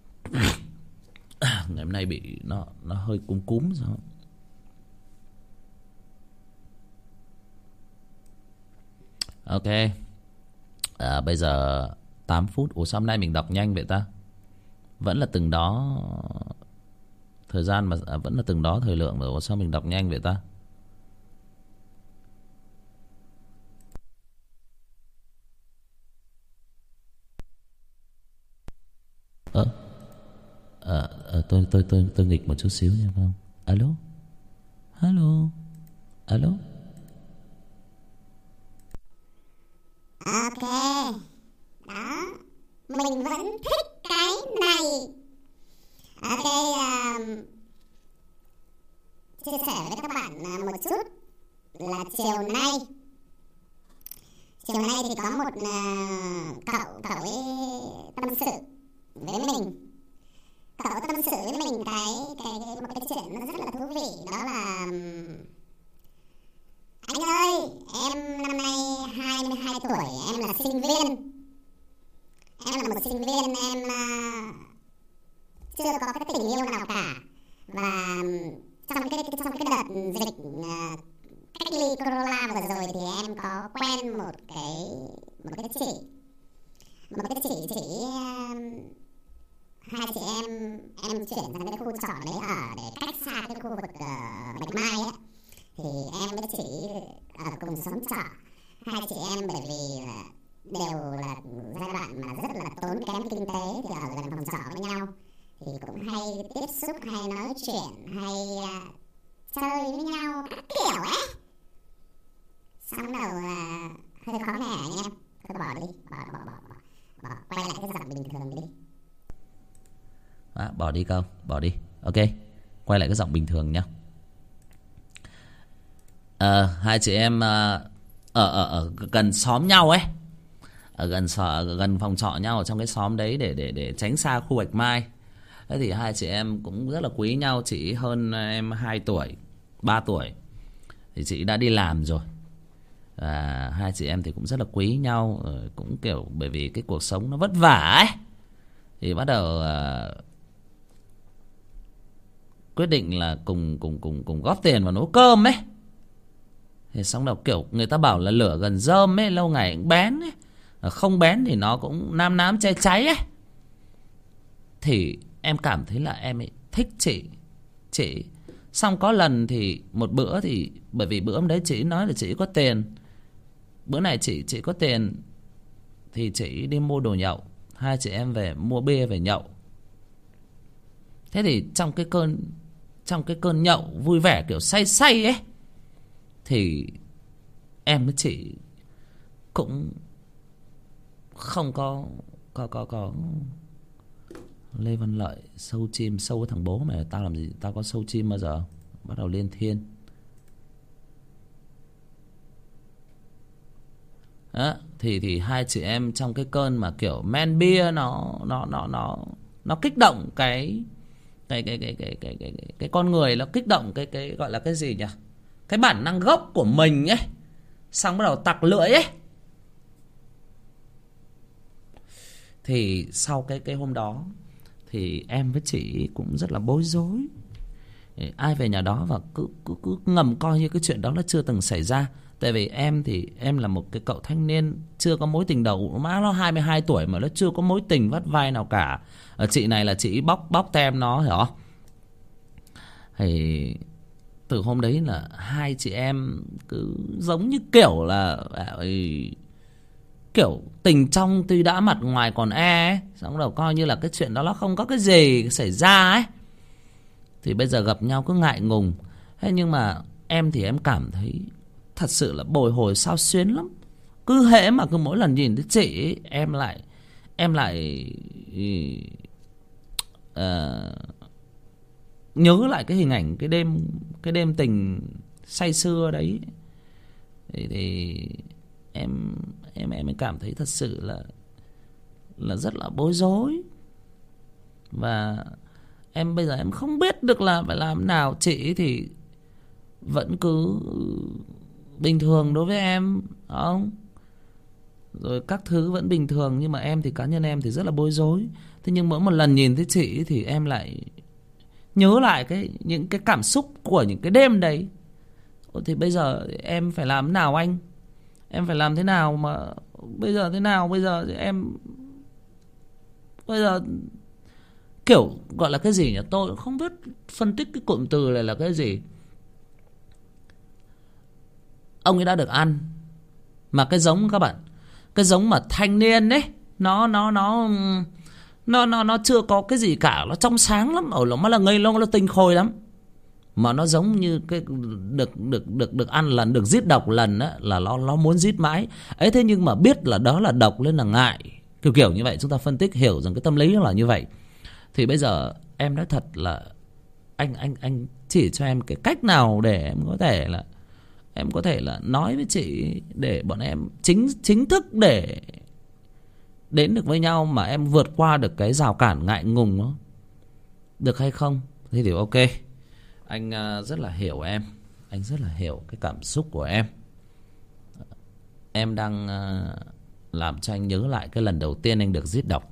Ngày hôm nay bị nó nó hơi cúm cúm sao? Ok. À, bây giờ tám phút. Ủa sao hôm nay mình đọc nhanh vậy ta? Vẫn là từng đó thời gian mà à, vẫn là từng đó thời lượng rồi. Ủa sao mình đọc nhanh vậy ta? Ờ, à, à, tôi tôi tôi tôi nghịch một chút xíu nha, không? Alo, alo, alo. Ok, đó, mình vẫn thích cái này. Ok, um, chia sẻ với các bạn uh, một chút là chiều nay, chiều nay thì có một uh, cậu cậu ấy tâm sự với mình. Cậu tâm sự với mình cái cái, cái một cái chuyện nó rất là thú vị, đó là anh ơi, em năm nay hai mươi hai tuổi, em là sinh viên. Em là một sinh viên, em uh, chưa có cái tình yêu nào cả. Và trong cái trong cái đợt dịch uh, cách ly corona vừa rồi thì em có quen một cái một cái chị, một cái chị chỉ uh, hai chị em em chuyển sang cái khu trọ đấy ở để cách xa cái khu vực uh, Bạch Mai ấy. Thì em với chị ở cùng sống trọ. Hai chị em bởi vì đều là giai đoạn mà rất là tốn kém kinh tế thì ở gần phòng trọ với nhau, thì cũng hay tiếp xúc, hay nói chuyện, hay uh, chơi với nhau các kiểu ấy. Xong đầu uh, hơi khó nè anh em, thôi bỏ đi, bỏ, bỏ, bỏ, bỏ, bỏ, quay lại cái giọng bình thường đi. À, bỏ đi không? Bỏ đi. Ok, quay lại cái giọng bình thường nhá. À, hai chị em à, ở, ở ở gần xóm nhau ấy, ở gần ở gần phòng trọ nhau ở trong cái xóm đấy để để để tránh xa khu Bạch Mai. Thế thì hai chị em cũng rất là quý nhau. Chị hơn em hai tuổi, ba tuổi thì chị đã đi làm rồi. À, hai chị em thì cũng rất là quý nhau, cũng kiểu bởi vì cái cuộc sống nó vất vả ấy, thì bắt đầu à, quyết định là cùng cùng cùng cùng góp tiền vào nấu cơm ấy. Thì xong đầu kiểu người ta bảo là lửa gần rơm ấy, lâu ngày cũng bén ấy. Không bén thì nó cũng nám nám cháy cháy ấy. Thì em cảm thấy là em ấy thích chị. Chị xong có lần thì một bữa thì bởi vì bữa hôm đấy chị nói là chị có tiền, bữa này chị chị có tiền thì chị đi mua đồ nhậu. Hai chị em về mua bia về nhậu. Thế thì trong cái cơn Trong cái cơn nhậu vui vẻ kiểu say say ấy, thì em với chị cũng không có có có có Lê Văn Lợi sâu chim, sâu cái thằng bố mày, tao làm gì, tao có sâu chim bao giờ. Bắt đầu lên thiên. Đó, thì thì hai chị em trong cái cơn mà kiểu men bia nó nó nó nó nó kích động cái cái cái cái cái cái cái, cái, cái con người, nó kích động cái cái gọi là cái gì nhỉ? Cái bản năng gốc của mình ấy. Xong bắt đầu tặc lưỡi ấy. Thì sau cái cái hôm đó thì em với chị cũng rất là bối rối. Ai về nhà đó và cứ cứ cứ ngầm coi như cái chuyện đó là chưa từng xảy ra. Tại vì em thì em là một cái cậu thanh niên chưa có mối tình đầu, má nó hai mươi hai tuổi mà nó chưa có mối tình vắt vai nào cả. Ở chị này là chị bóc bóc tem nó, hiểu không? Thì từ hôm đấy là hai chị em cứ giống như kiểu là ấy, kiểu tình trong tuy đã mặt ngoài còn e ấy. Xong đầu coi như là cái chuyện đó nó không có cái gì xảy ra ấy. Thì bây giờ gặp nhau cứ ngại ngùng. Thế nhưng mà em thì em cảm thấy thật sự là bồi hồi xao xuyến lắm. Cứ hễ mà cứ mỗi lần nhìn thấy chị ấy, em lại Em lại uh, nhớ lại cái hình ảnh cái đêm Cái đêm tình say sưa đấy. Thì, thì em em em cảm thấy thật sự là là rất là bối rối. Và em bây giờ em không biết được là phải làm nào. Chị thì vẫn cứ bình thường đối với em, không? Rồi các thứ vẫn bình thường. Nhưng mà em thì cá nhân em thì rất là bối rối. Thế nhưng mỗi một lần nhìn thấy chị thì em lại nhớ lại cái những cái cảm xúc của những cái đêm đấy. Ồ, thì bây giờ em phải làm thế nào anh? Em phải làm thế nào mà bây giờ thế nào? Bây giờ em bây giờ kiểu gọi là cái gì nhỉ? Tôi không biết phân tích cái cụm từ này là cái gì. Ông ấy đã được ăn. Mà cái giống các bạn, cái giống mà thanh niên ấy, nó nó nó nó nó nó chưa có cái gì cả, nó trong sáng lắm, ở nó là ngây lông, nó tinh khôi lắm. Mà nó giống như cái được được được được ăn lần, được giết độc lần á, là nó nó muốn giết mãi ấy. Thế nhưng mà biết là đó là độc nên là ngại, kiểu kiểu như vậy. Chúng ta phân tích hiểu rằng cái tâm lý nó là như vậy. Thì bây giờ em nói thật là anh anh anh chỉ cho em cái cách nào để em có thể là em có thể là nói với chị để bọn em chính chính thức để đến được với nhau, mà em vượt qua được cái rào cản ngại ngùng đó, được hay không? Thế thì ok. Anh rất là hiểu em. Anh rất là hiểu cái cảm xúc của em. Em đang làm cho anh nhớ lại cái lần đầu tiên anh được giết độc.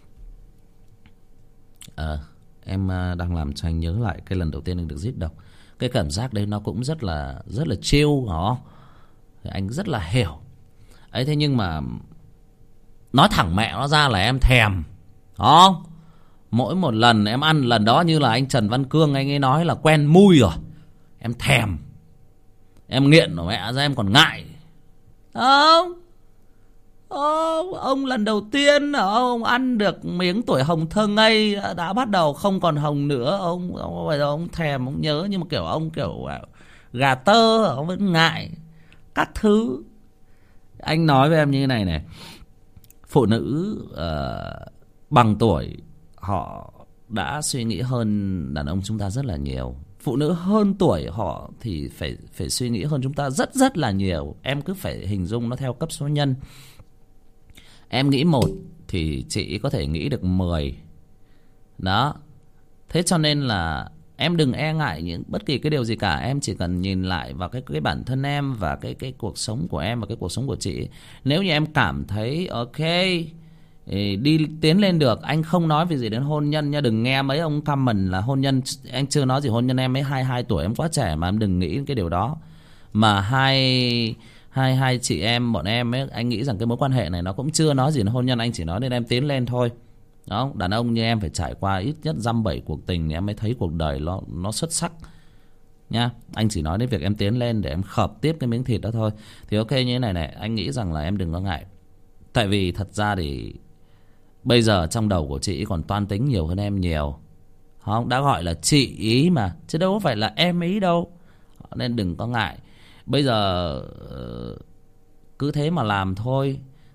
à, Em đang làm cho anh nhớ lại cái lần đầu tiên anh được giết độc. Cái cảm giác đấy nó cũng rất là Rất là chill, hả? Anh rất là hiểu ấy. Thế nhưng mà nói thẳng mẹ nó ra là em thèm, không? Mỗi một lần em ăn lần đó như là anh Trần Văn Cương anh ấy nói là quen mùi rồi. Em thèm, em nghiện của mẹ ra em còn ngại, không? Ô, ông lần đầu tiên ông ăn được miếng tuổi hồng thơ ngây đã bắt đầu không còn hồng nữa. Ông ông bây giờ ông thèm, ông nhớ, nhưng mà kiểu ông kiểu gà tơ, ông vẫn ngại các thứ. Anh nói với em như thế này này, phụ nữ uh, bằng tuổi họ đã suy nghĩ hơn đàn ông chúng ta rất là nhiều. Phụ nữ hơn tuổi họ thì phải phải suy nghĩ hơn chúng ta rất rất là nhiều. Em cứ phải hình dung nó theo cấp số nhân. Em nghĩ một thì chị có thể nghĩ được mười. Đó. Thế cho nên là em đừng e ngại những bất kỳ cái điều gì cả. Em chỉ cần nhìn lại vào cái cái bản thân em và cái cái cuộc sống của em và cái cuộc sống của chị. Nếu như em cảm thấy ok, đi tiến lên được, anh không nói về gì đến hôn nhân nha. Đừng nghe mấy ông comment là hôn nhân. Anh chưa nói gì hôn nhân, em mới hai mươi hai tuổi, em quá trẻ mà em đừng nghĩ cái điều đó. Mà hai hai hai chị em bọn em ấy, anh nghĩ rằng cái mối quan hệ này nó cũng chưa nói gì đến hôn nhân. Anh chỉ nói đến em tiến lên thôi. Đó, đàn ông như em phải trải qua ít nhất dăm bảy cuộc tình thì em mới thấy cuộc đời nó nó xuất sắc nha. Anh chỉ nói đến việc em tiến lên để em khợp tiếp cái miếng thịt đó thôi. Thì ok, như thế này này, anh nghĩ rằng là em đừng có ngại. Tại vì thật ra thì bây giờ trong đầu của chị còn toan tính nhiều hơn em nhiều, không? Đã gọi là chị ý mà, chứ đâu phải là em ý đâu. Nên đừng có ngại. Bây giờ cứ thế mà làm thôi.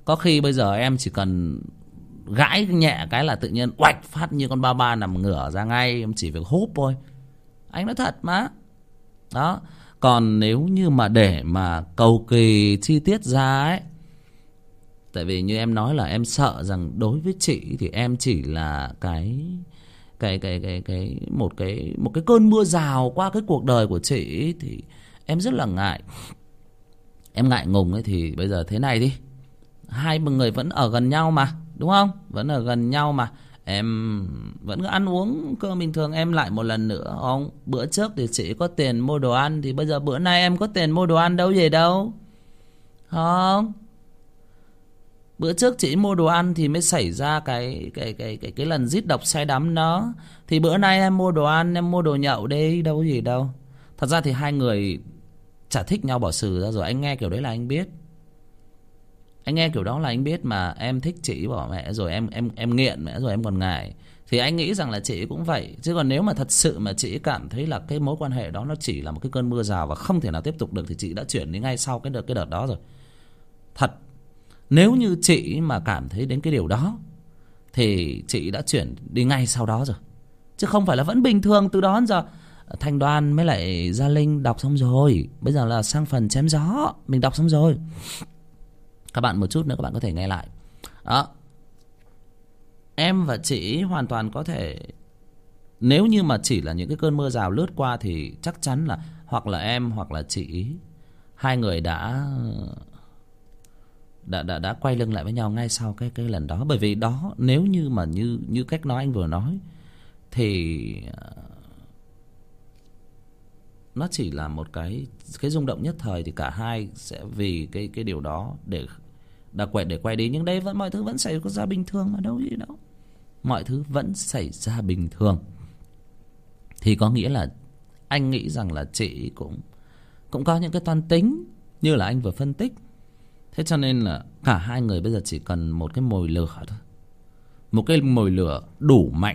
Có khi bây giờ em chỉ cần gãi nhẹ cái là tự nhiên oạch phát như con ba ba nằm ngửa ra ngay. Em chỉ việc húp thôi. Anh nói thật mà. Đó. Còn nếu như mà để mà cầu kỳ chi tiết ra ấy, tại vì như em nói là em sợ rằng đối với chị thì em chỉ là cái cái cái cái cái một cái một cái cơn mưa rào qua cái cuộc đời của chị ấy, thì em rất là ngại. Em ngại ngùng ấy thì bây giờ thế này đi. Hai người vẫn ở gần nhau mà, đúng không? Vẫn ở gần nhau mà. Em vẫn ăn uống cơm bình thường. Em lại một lần nữa không? Bữa trước thì chị có tiền mua đồ ăn, thì bây giờ bữa nay em có tiền mua đồ ăn đâu về đâu. Không? Bữa trước chị mua đồ ăn thì mới xảy ra cái cái cái cái cái lần rít độc say đắm đó. Thì bữa nay em mua đồ ăn, em mua đồ nhậu đi, đâu có gì đâu. Thật ra thì hai người chả thích nhau bỏ xử ra rồi. Anh nghe kiểu đấy là anh biết. Anh nghe kiểu đó là anh biết mà. Em thích chị bỏ mẹ rồi, em em em nghiện mẹ rồi em còn ngại. Thì anh nghĩ rằng là chị cũng vậy. Chứ còn nếu mà thật sự mà chị cảm thấy là cái mối quan hệ đó nó chỉ là một cái cơn mưa rào và không thể nào tiếp tục được, thì chị đã chuyển đi ngay sau cái đợt cái đợt đó rồi. Thật. Nếu như chị mà cảm thấy đến cái điều đó thì chị đã chuyển đi ngay sau đó rồi. Chứ không phải là vẫn bình thường từ đó đến giờ. Thanh Đoan mới lại Gia Linh đọc xong rồi. Bây giờ là sang phần chém gió. Mình đọc xong rồi. Các bạn một chút nữa các bạn có thể nghe lại. Đó. Em và chị hoàn toàn có thể, nếu như mà chỉ là những cái cơn mưa rào lướt qua thì chắc chắn là hoặc là em hoặc là chị, hai người đã đã đã đã quay lưng lại với nhau ngay sau cái cái lần đó. Bởi vì đó, nếu như mà như như cách nói anh vừa nói thì nó chỉ là một cái cái rung động nhất thời, thì cả hai sẽ vì cái cái điều đó để đã quay để quay đi. Nhưng đây vẫn mọi thứ vẫn xảy ra bình thường mà, đâu gì đâu. Mọi thứ vẫn xảy ra bình thường. Thì có nghĩa là anh nghĩ rằng là chị cũng cũng có những cái toan tính như là anh vừa phân tích. Thế cho nên là cả hai người bây giờ chỉ cần một cái mồi lửa thôi. Một cái mồi lửa đủ mạnh,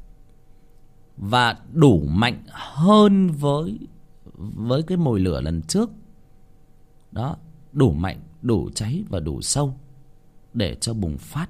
và đủ mạnh hơn với với cái mồi lửa lần trước. Đó, đủ mạnh, đủ cháy và đủ sâu để cho bùng phát.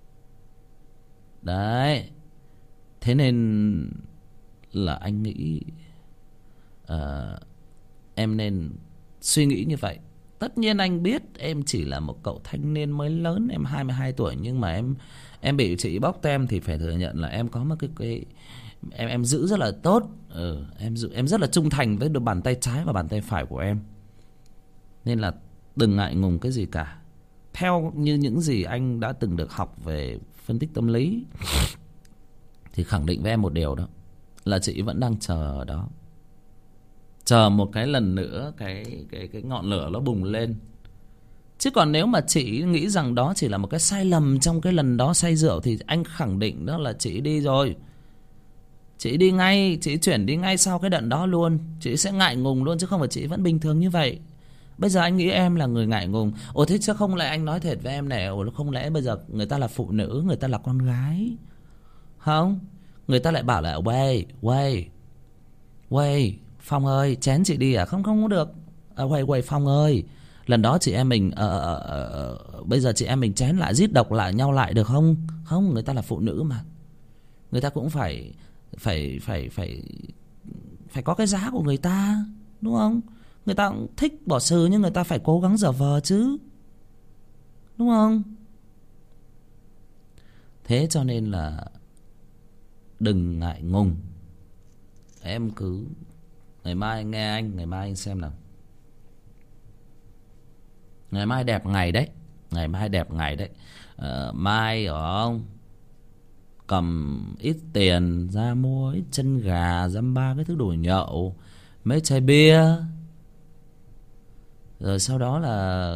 Đấy. Thế nên là anh nghĩ uh, em nên suy nghĩ như vậy. Tất nhiên anh biết em chỉ là một cậu thanh niên mới lớn, em hai mươi hai tuổi, nhưng mà em em bị chị bóc tem thì phải thừa nhận là em có một cái cái em em giữ rất là tốt. Ừ, em giữ em rất là trung thành với đôi bàn tay trái và bàn tay phải của em. Nên là đừng ngại ngùng cái gì cả. Theo như những gì anh đã từng được học về phân tích tâm lý thì khẳng định với em một điều đó, là chị vẫn đang chờ ở đó, chờ một cái lần nữa cái cái cái ngọn lửa nó bùng lên. Chứ còn nếu mà chị nghĩ rằng đó chỉ là một cái sai lầm trong cái lần đó say rượu thì anh khẳng định đó là chị đi rồi. Chị đi ngay, chị chuyển đi ngay sau cái đợt đó luôn. Chị sẽ ngại ngùng luôn, chứ không phải chị vẫn bình thường như vậy. Bây giờ anh nghĩ em là người ngại ngùng. Ồ thế chứ không lẽ anh nói thiệt với em này, ồ không lẽ bây giờ người ta là phụ nữ, người ta là con gái, không? Người ta lại bảo là Quay, Quay Quay Phong ơi, chén chị đi à? Không, không có được. à, Quay, Quay Phong ơi, lần đó chị em mình ờ, ờ, ờ, bây giờ chị em mình chén lại, rít độc lại nhau lại được không? Không, người ta là phụ nữ mà. Người ta cũng phải Phải Phải Phải Phải có cái giá của người ta, đúng không? Người ta cũng thích bỏ sừ, nhưng người ta phải cố gắng giả vờ chứ, đúng không? Thế cho nên là đừng ngại ngùng. Em cứ ngày mai nghe anh, ngày mai anh xem nào. Ngày mai đẹp ngày đấy. Ngày mai đẹp ngày đấy. à, Mai hiểu không? Cầm ít tiền ra mua ít chân gà, dăm ba cái thứ đồ nhậu, mấy chai bia. Rồi sau đó là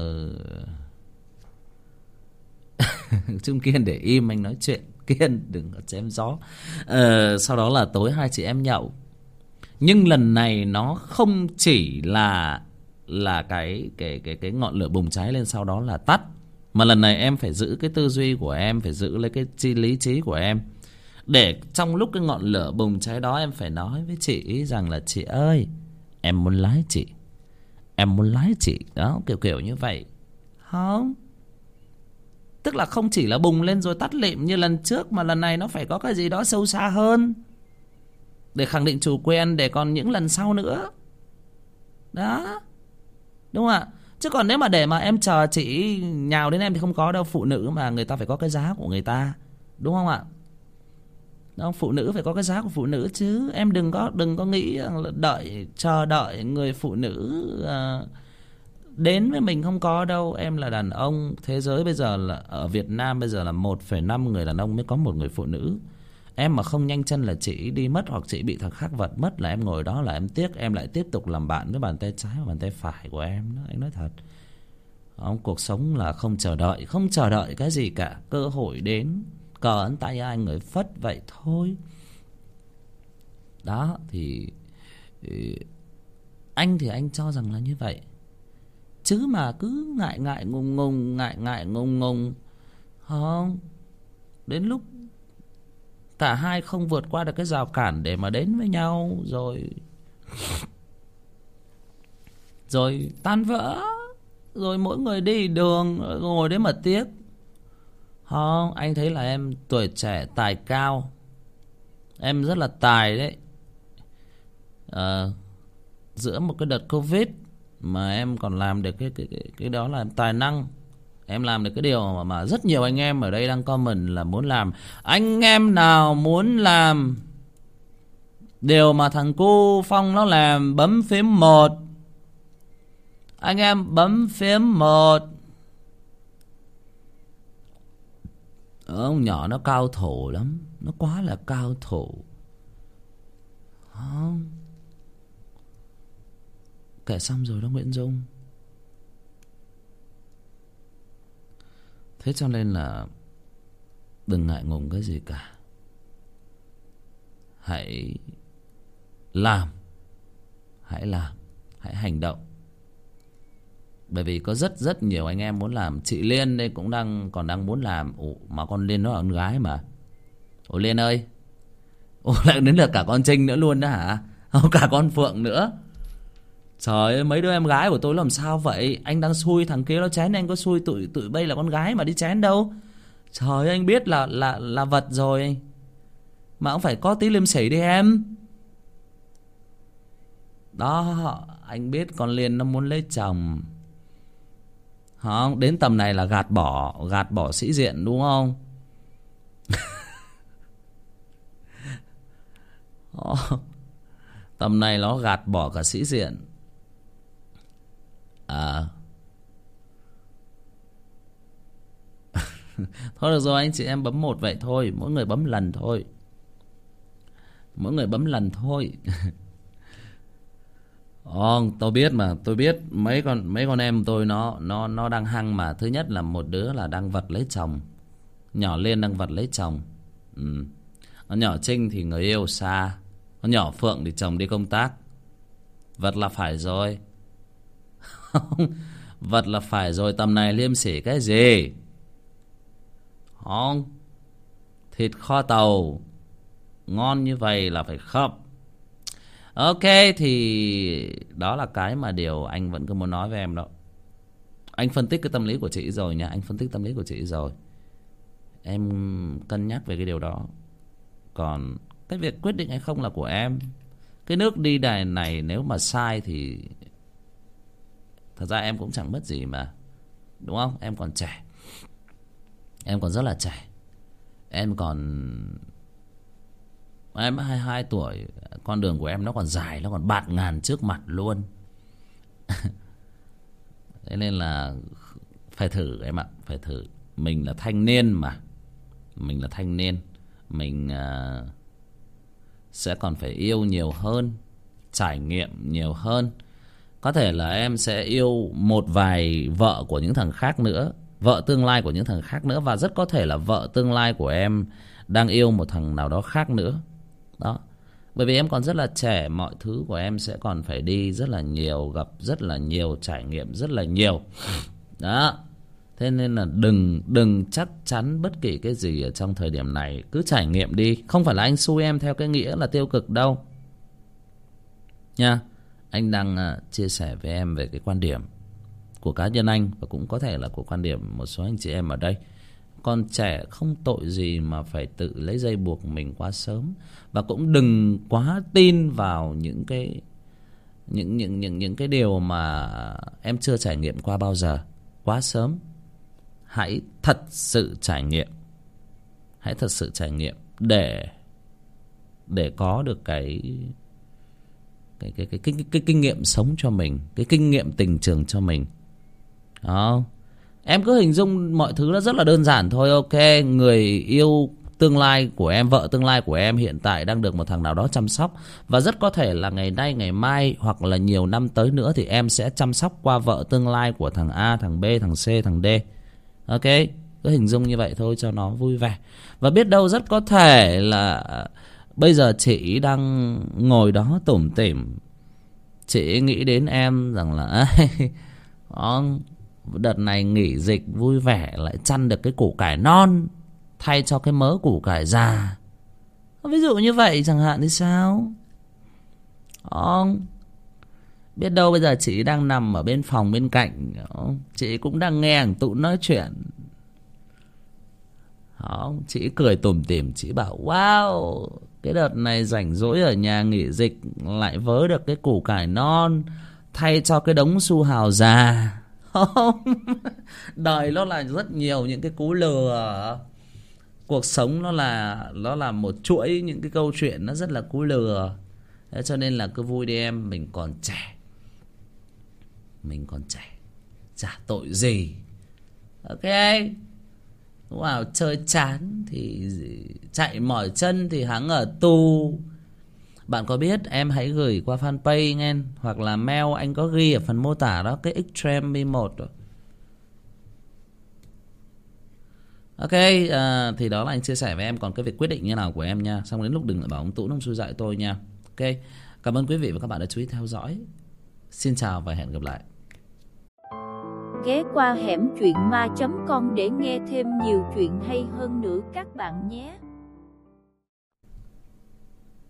Trung Kiên để im, anh nói chuyện. Kiên đừng có chém gió. ờ, Sau đó là tối hai chị em nhậu. Nhưng lần này nó không chỉ là Là cái cái cái cái ngọn lửa bùng cháy lên sau đó là tắt, mà lần này em phải giữ cái tư duy của em, phải giữ lấy cái chi lý trí của em, để trong lúc cái ngọn lửa bùng cháy đó em phải nói với chị rằng là chị ơi, em muốn lái chị, em muốn lái chị đó, kiểu kiểu như vậy. Không, Tức là không chỉ là bùng lên rồi tắt lịm như lần trước, mà lần này nó phải có cái gì đó sâu xa hơn để khẳng định chủ quyền, để còn những lần sau nữa. Đó, đúng không ạ? Chứ còn nếu mà để mà em chờ chị nhào đến em thì không có đâu. Phụ nữ mà, người ta phải có cái giá của người ta, đúng không ạ? Đó, phụ nữ phải có cái giá của phụ nữ chứ. Em đừng có đừng có nghĩ là đợi chờ đợi người phụ nữ uh, đến với mình, không có đâu. Em là đàn ông, thế giới bây giờ là ở Việt Nam bây giờ là một phẩy năm người đàn ông mới có một người phụ nữ. Em mà không nhanh chân là chị đi mất, hoặc chị bị thằng khác vật mất, là em ngồi đó là em tiếc. Em lại tiếp tục làm bạn với bàn tay trái và bàn tay phải của em đó. Anh nói thật, ông cuộc sống là không chờ đợi, không chờ đợi cái gì cả. Cơ hội đến cờ ấn tay ai người phất vậy thôi. Đó thì anh thì anh cho rằng là như vậy. Chứ mà cứ ngại ngại ngùng ngùng, ngại ngại ngùng ngùng, không, đến lúc cả hai không vượt qua được cái rào cản để mà đến với nhau rồi rồi tan vỡ, rồi mỗi người đi đường, ngồi đấy mà tiếc. Không, anh thấy là em tuổi trẻ tài cao, em rất là tài đấy. À, giữa một cái đợt Covid mà em còn làm được cái cái cái, cái đó là em tài năng. Em làm được cái điều mà, mà rất nhiều anh em ở đây đang comment là muốn làm. Anh em nào muốn làm điều mà thằng cu Phong nó làm, bấm phím một. Anh em bấm phím một. Ông nhỏ nó cao thủ lắm, nó quá là cao thủ. Không, kể xong rồi đó Nguyễn Dung. Thế cho nên là đừng ngại ngùng cái gì cả. Hãy làm, hãy làm, hãy hành động. Bởi vì có rất rất nhiều anh em muốn làm. Chị Liên đây cũng đang còn đang muốn làm. Ủa, mà con Liên nó là con gái mà. Ủa Liên ơi, ủa lại đến lượt cả con Trinh nữa luôn đó hả? Không, cả con Phượng nữa. Trời ơi, mấy đứa em gái của tôi làm sao vậy? Anh đang xui thằng kia nó chén, anh có xui tụi tụi bây là con gái mà đi chén đâu. Trời ơi, anh biết là là là vật rồi, mà cũng phải có tí liêm sỉ đi em. Đó, anh biết con Liên nó muốn lấy chồng. Không, đến tầm này là gạt bỏ, gạt bỏ sĩ diện đúng không? Tầm này nó gạt bỏ cả sĩ diện. À. Thôi được rồi anh chị em bấm một vậy thôi. Mỗi người bấm lần thôi. Mỗi người bấm lần thôi. Ồ, tôi biết mà, tôi biết mấy con mấy con em tôi nó nó nó đang hăng mà. Thứ nhất là một đứa là đang vật lấy chồng, nhỏ Liên đang vật lấy chồng. Ừ. Nhỏ Trinh thì người yêu xa, nhỏ Phượng thì chồng đi công tác. Vật là phải rồi. Vật là phải rồi, tầm này liêm sỉ cái gì? Không, thịt kho tàu ngon như vậy là phải khóc. Ok, thì đó là cái mà điều anh vẫn cứ muốn nói với em đó. Anh phân tích cái tâm lý của chị rồi nha. Anh phân tích tâm lý của chị rồi. Em cân nhắc về cái điều đó. Còn cái việc quyết định hay không là của em. Cái nước đi đài này nếu mà sai thì thật ra em cũng chẳng mất gì mà, đúng không? Em còn trẻ, em còn rất là trẻ. Em còn Em hai mươi hai tuổi. Con đường của em nó còn dài, nó còn bạt ngàn trước mặt luôn. Thế nên là phải thử em ạ, phải thử. Mình là thanh niên mà. Mình là thanh niên. Mình uh, sẽ còn phải yêu nhiều hơn, trải nghiệm nhiều hơn. Có thể là em sẽ yêu một vài vợ của những thằng khác nữa, vợ tương lai của những thằng khác nữa. Và rất có thể là vợ tương lai của em đang yêu một thằng nào đó khác nữa. Đó. Bởi vì em còn rất là trẻ, mọi thứ của em sẽ còn phải đi rất là nhiều, gặp rất là nhiều, trải nghiệm rất là nhiều. Đó. Thế nên là đừng đừng chắc chắn bất kỳ cái gì ở trong thời điểm này. Cứ trải nghiệm đi. Không phải là anh xui em theo cái nghĩa là tiêu cực đâu nha. Anh đang uh, chia sẻ với em về cái quan điểm của cá nhân anh, và cũng có thể là của quan điểm một số anh chị em ở đây. Còn trẻ không tội gì mà phải tự lấy dây buộc mình quá sớm. Và cũng đừng quá tin vào những cái những những những những cái điều mà em chưa trải nghiệm qua bao giờ quá sớm. Hãy thật sự trải nghiệm. Hãy thật sự trải nghiệm để để có được cái cái cái cái cái, cái, cái kinh nghiệm sống cho mình, cái kinh nghiệm tình trường cho mình. Đó. Em cứ hình dung mọi thứ nó rất là đơn giản thôi. Ok, người yêu tương lai của em, vợ tương lai của em hiện tại đang được một thằng nào đó chăm sóc. Và rất có thể là ngày nay, ngày mai hoặc là nhiều năm tới nữa thì em sẽ chăm sóc qua vợ tương lai của thằng A, thằng B, thằng C, thằng D. Ok, cứ hình dung như vậy thôi cho nó vui vẻ. Và biết đâu rất có thể là bây giờ chị đang ngồi đó tủm tỉm, chị nghĩ đến em rằng là đợt này nghỉ dịch vui vẻ lại chăn được cái củ cải non thay cho cái mớ củ cải già. Ví dụ như vậy chẳng hạn thì sao? Không. Biết đâu bây giờ chị đang nằm ở bên phòng bên cạnh, chị cũng đang nghe thằng Tụ nói chuyện. Không, chị cười tủm tỉm, chị bảo wow, cái đợt này rảnh rỗi ở nhà nghỉ dịch lại vớ được cái củ cải non thay cho cái đống su hào già. Không. Đời nó là rất nhiều những cái cú lừa. Cuộc sống nó là nó là một chuỗi những cái câu chuyện nó rất là cú lừa. Thế cho nên là cứ vui đi em, mình còn trẻ. Mình còn trẻ, chả tội gì. Ok. Lúc nào chơi chán thì chạy mỏi chân thì hắn ở tù. Bạn có biết em hãy gửi qua fanpage nghe, hoặc là mail anh có ghi ở phần mô tả đó, cái Extreme B một. Ok, à, thì đó là anh chia sẻ với em. Còn cái việc quyết định như nào của em nha. Xong đến lúc đừng lại bảo ông Tũ nó xui dại tôi nha. Ok, cảm ơn quý vị và các bạn đã chú ý theo dõi. Xin chào và hẹn gặp lại. Ghé qua hẻm truyện ma chấm com để nghe thêm nhiều chuyện hay hơn nữa các bạn nhé.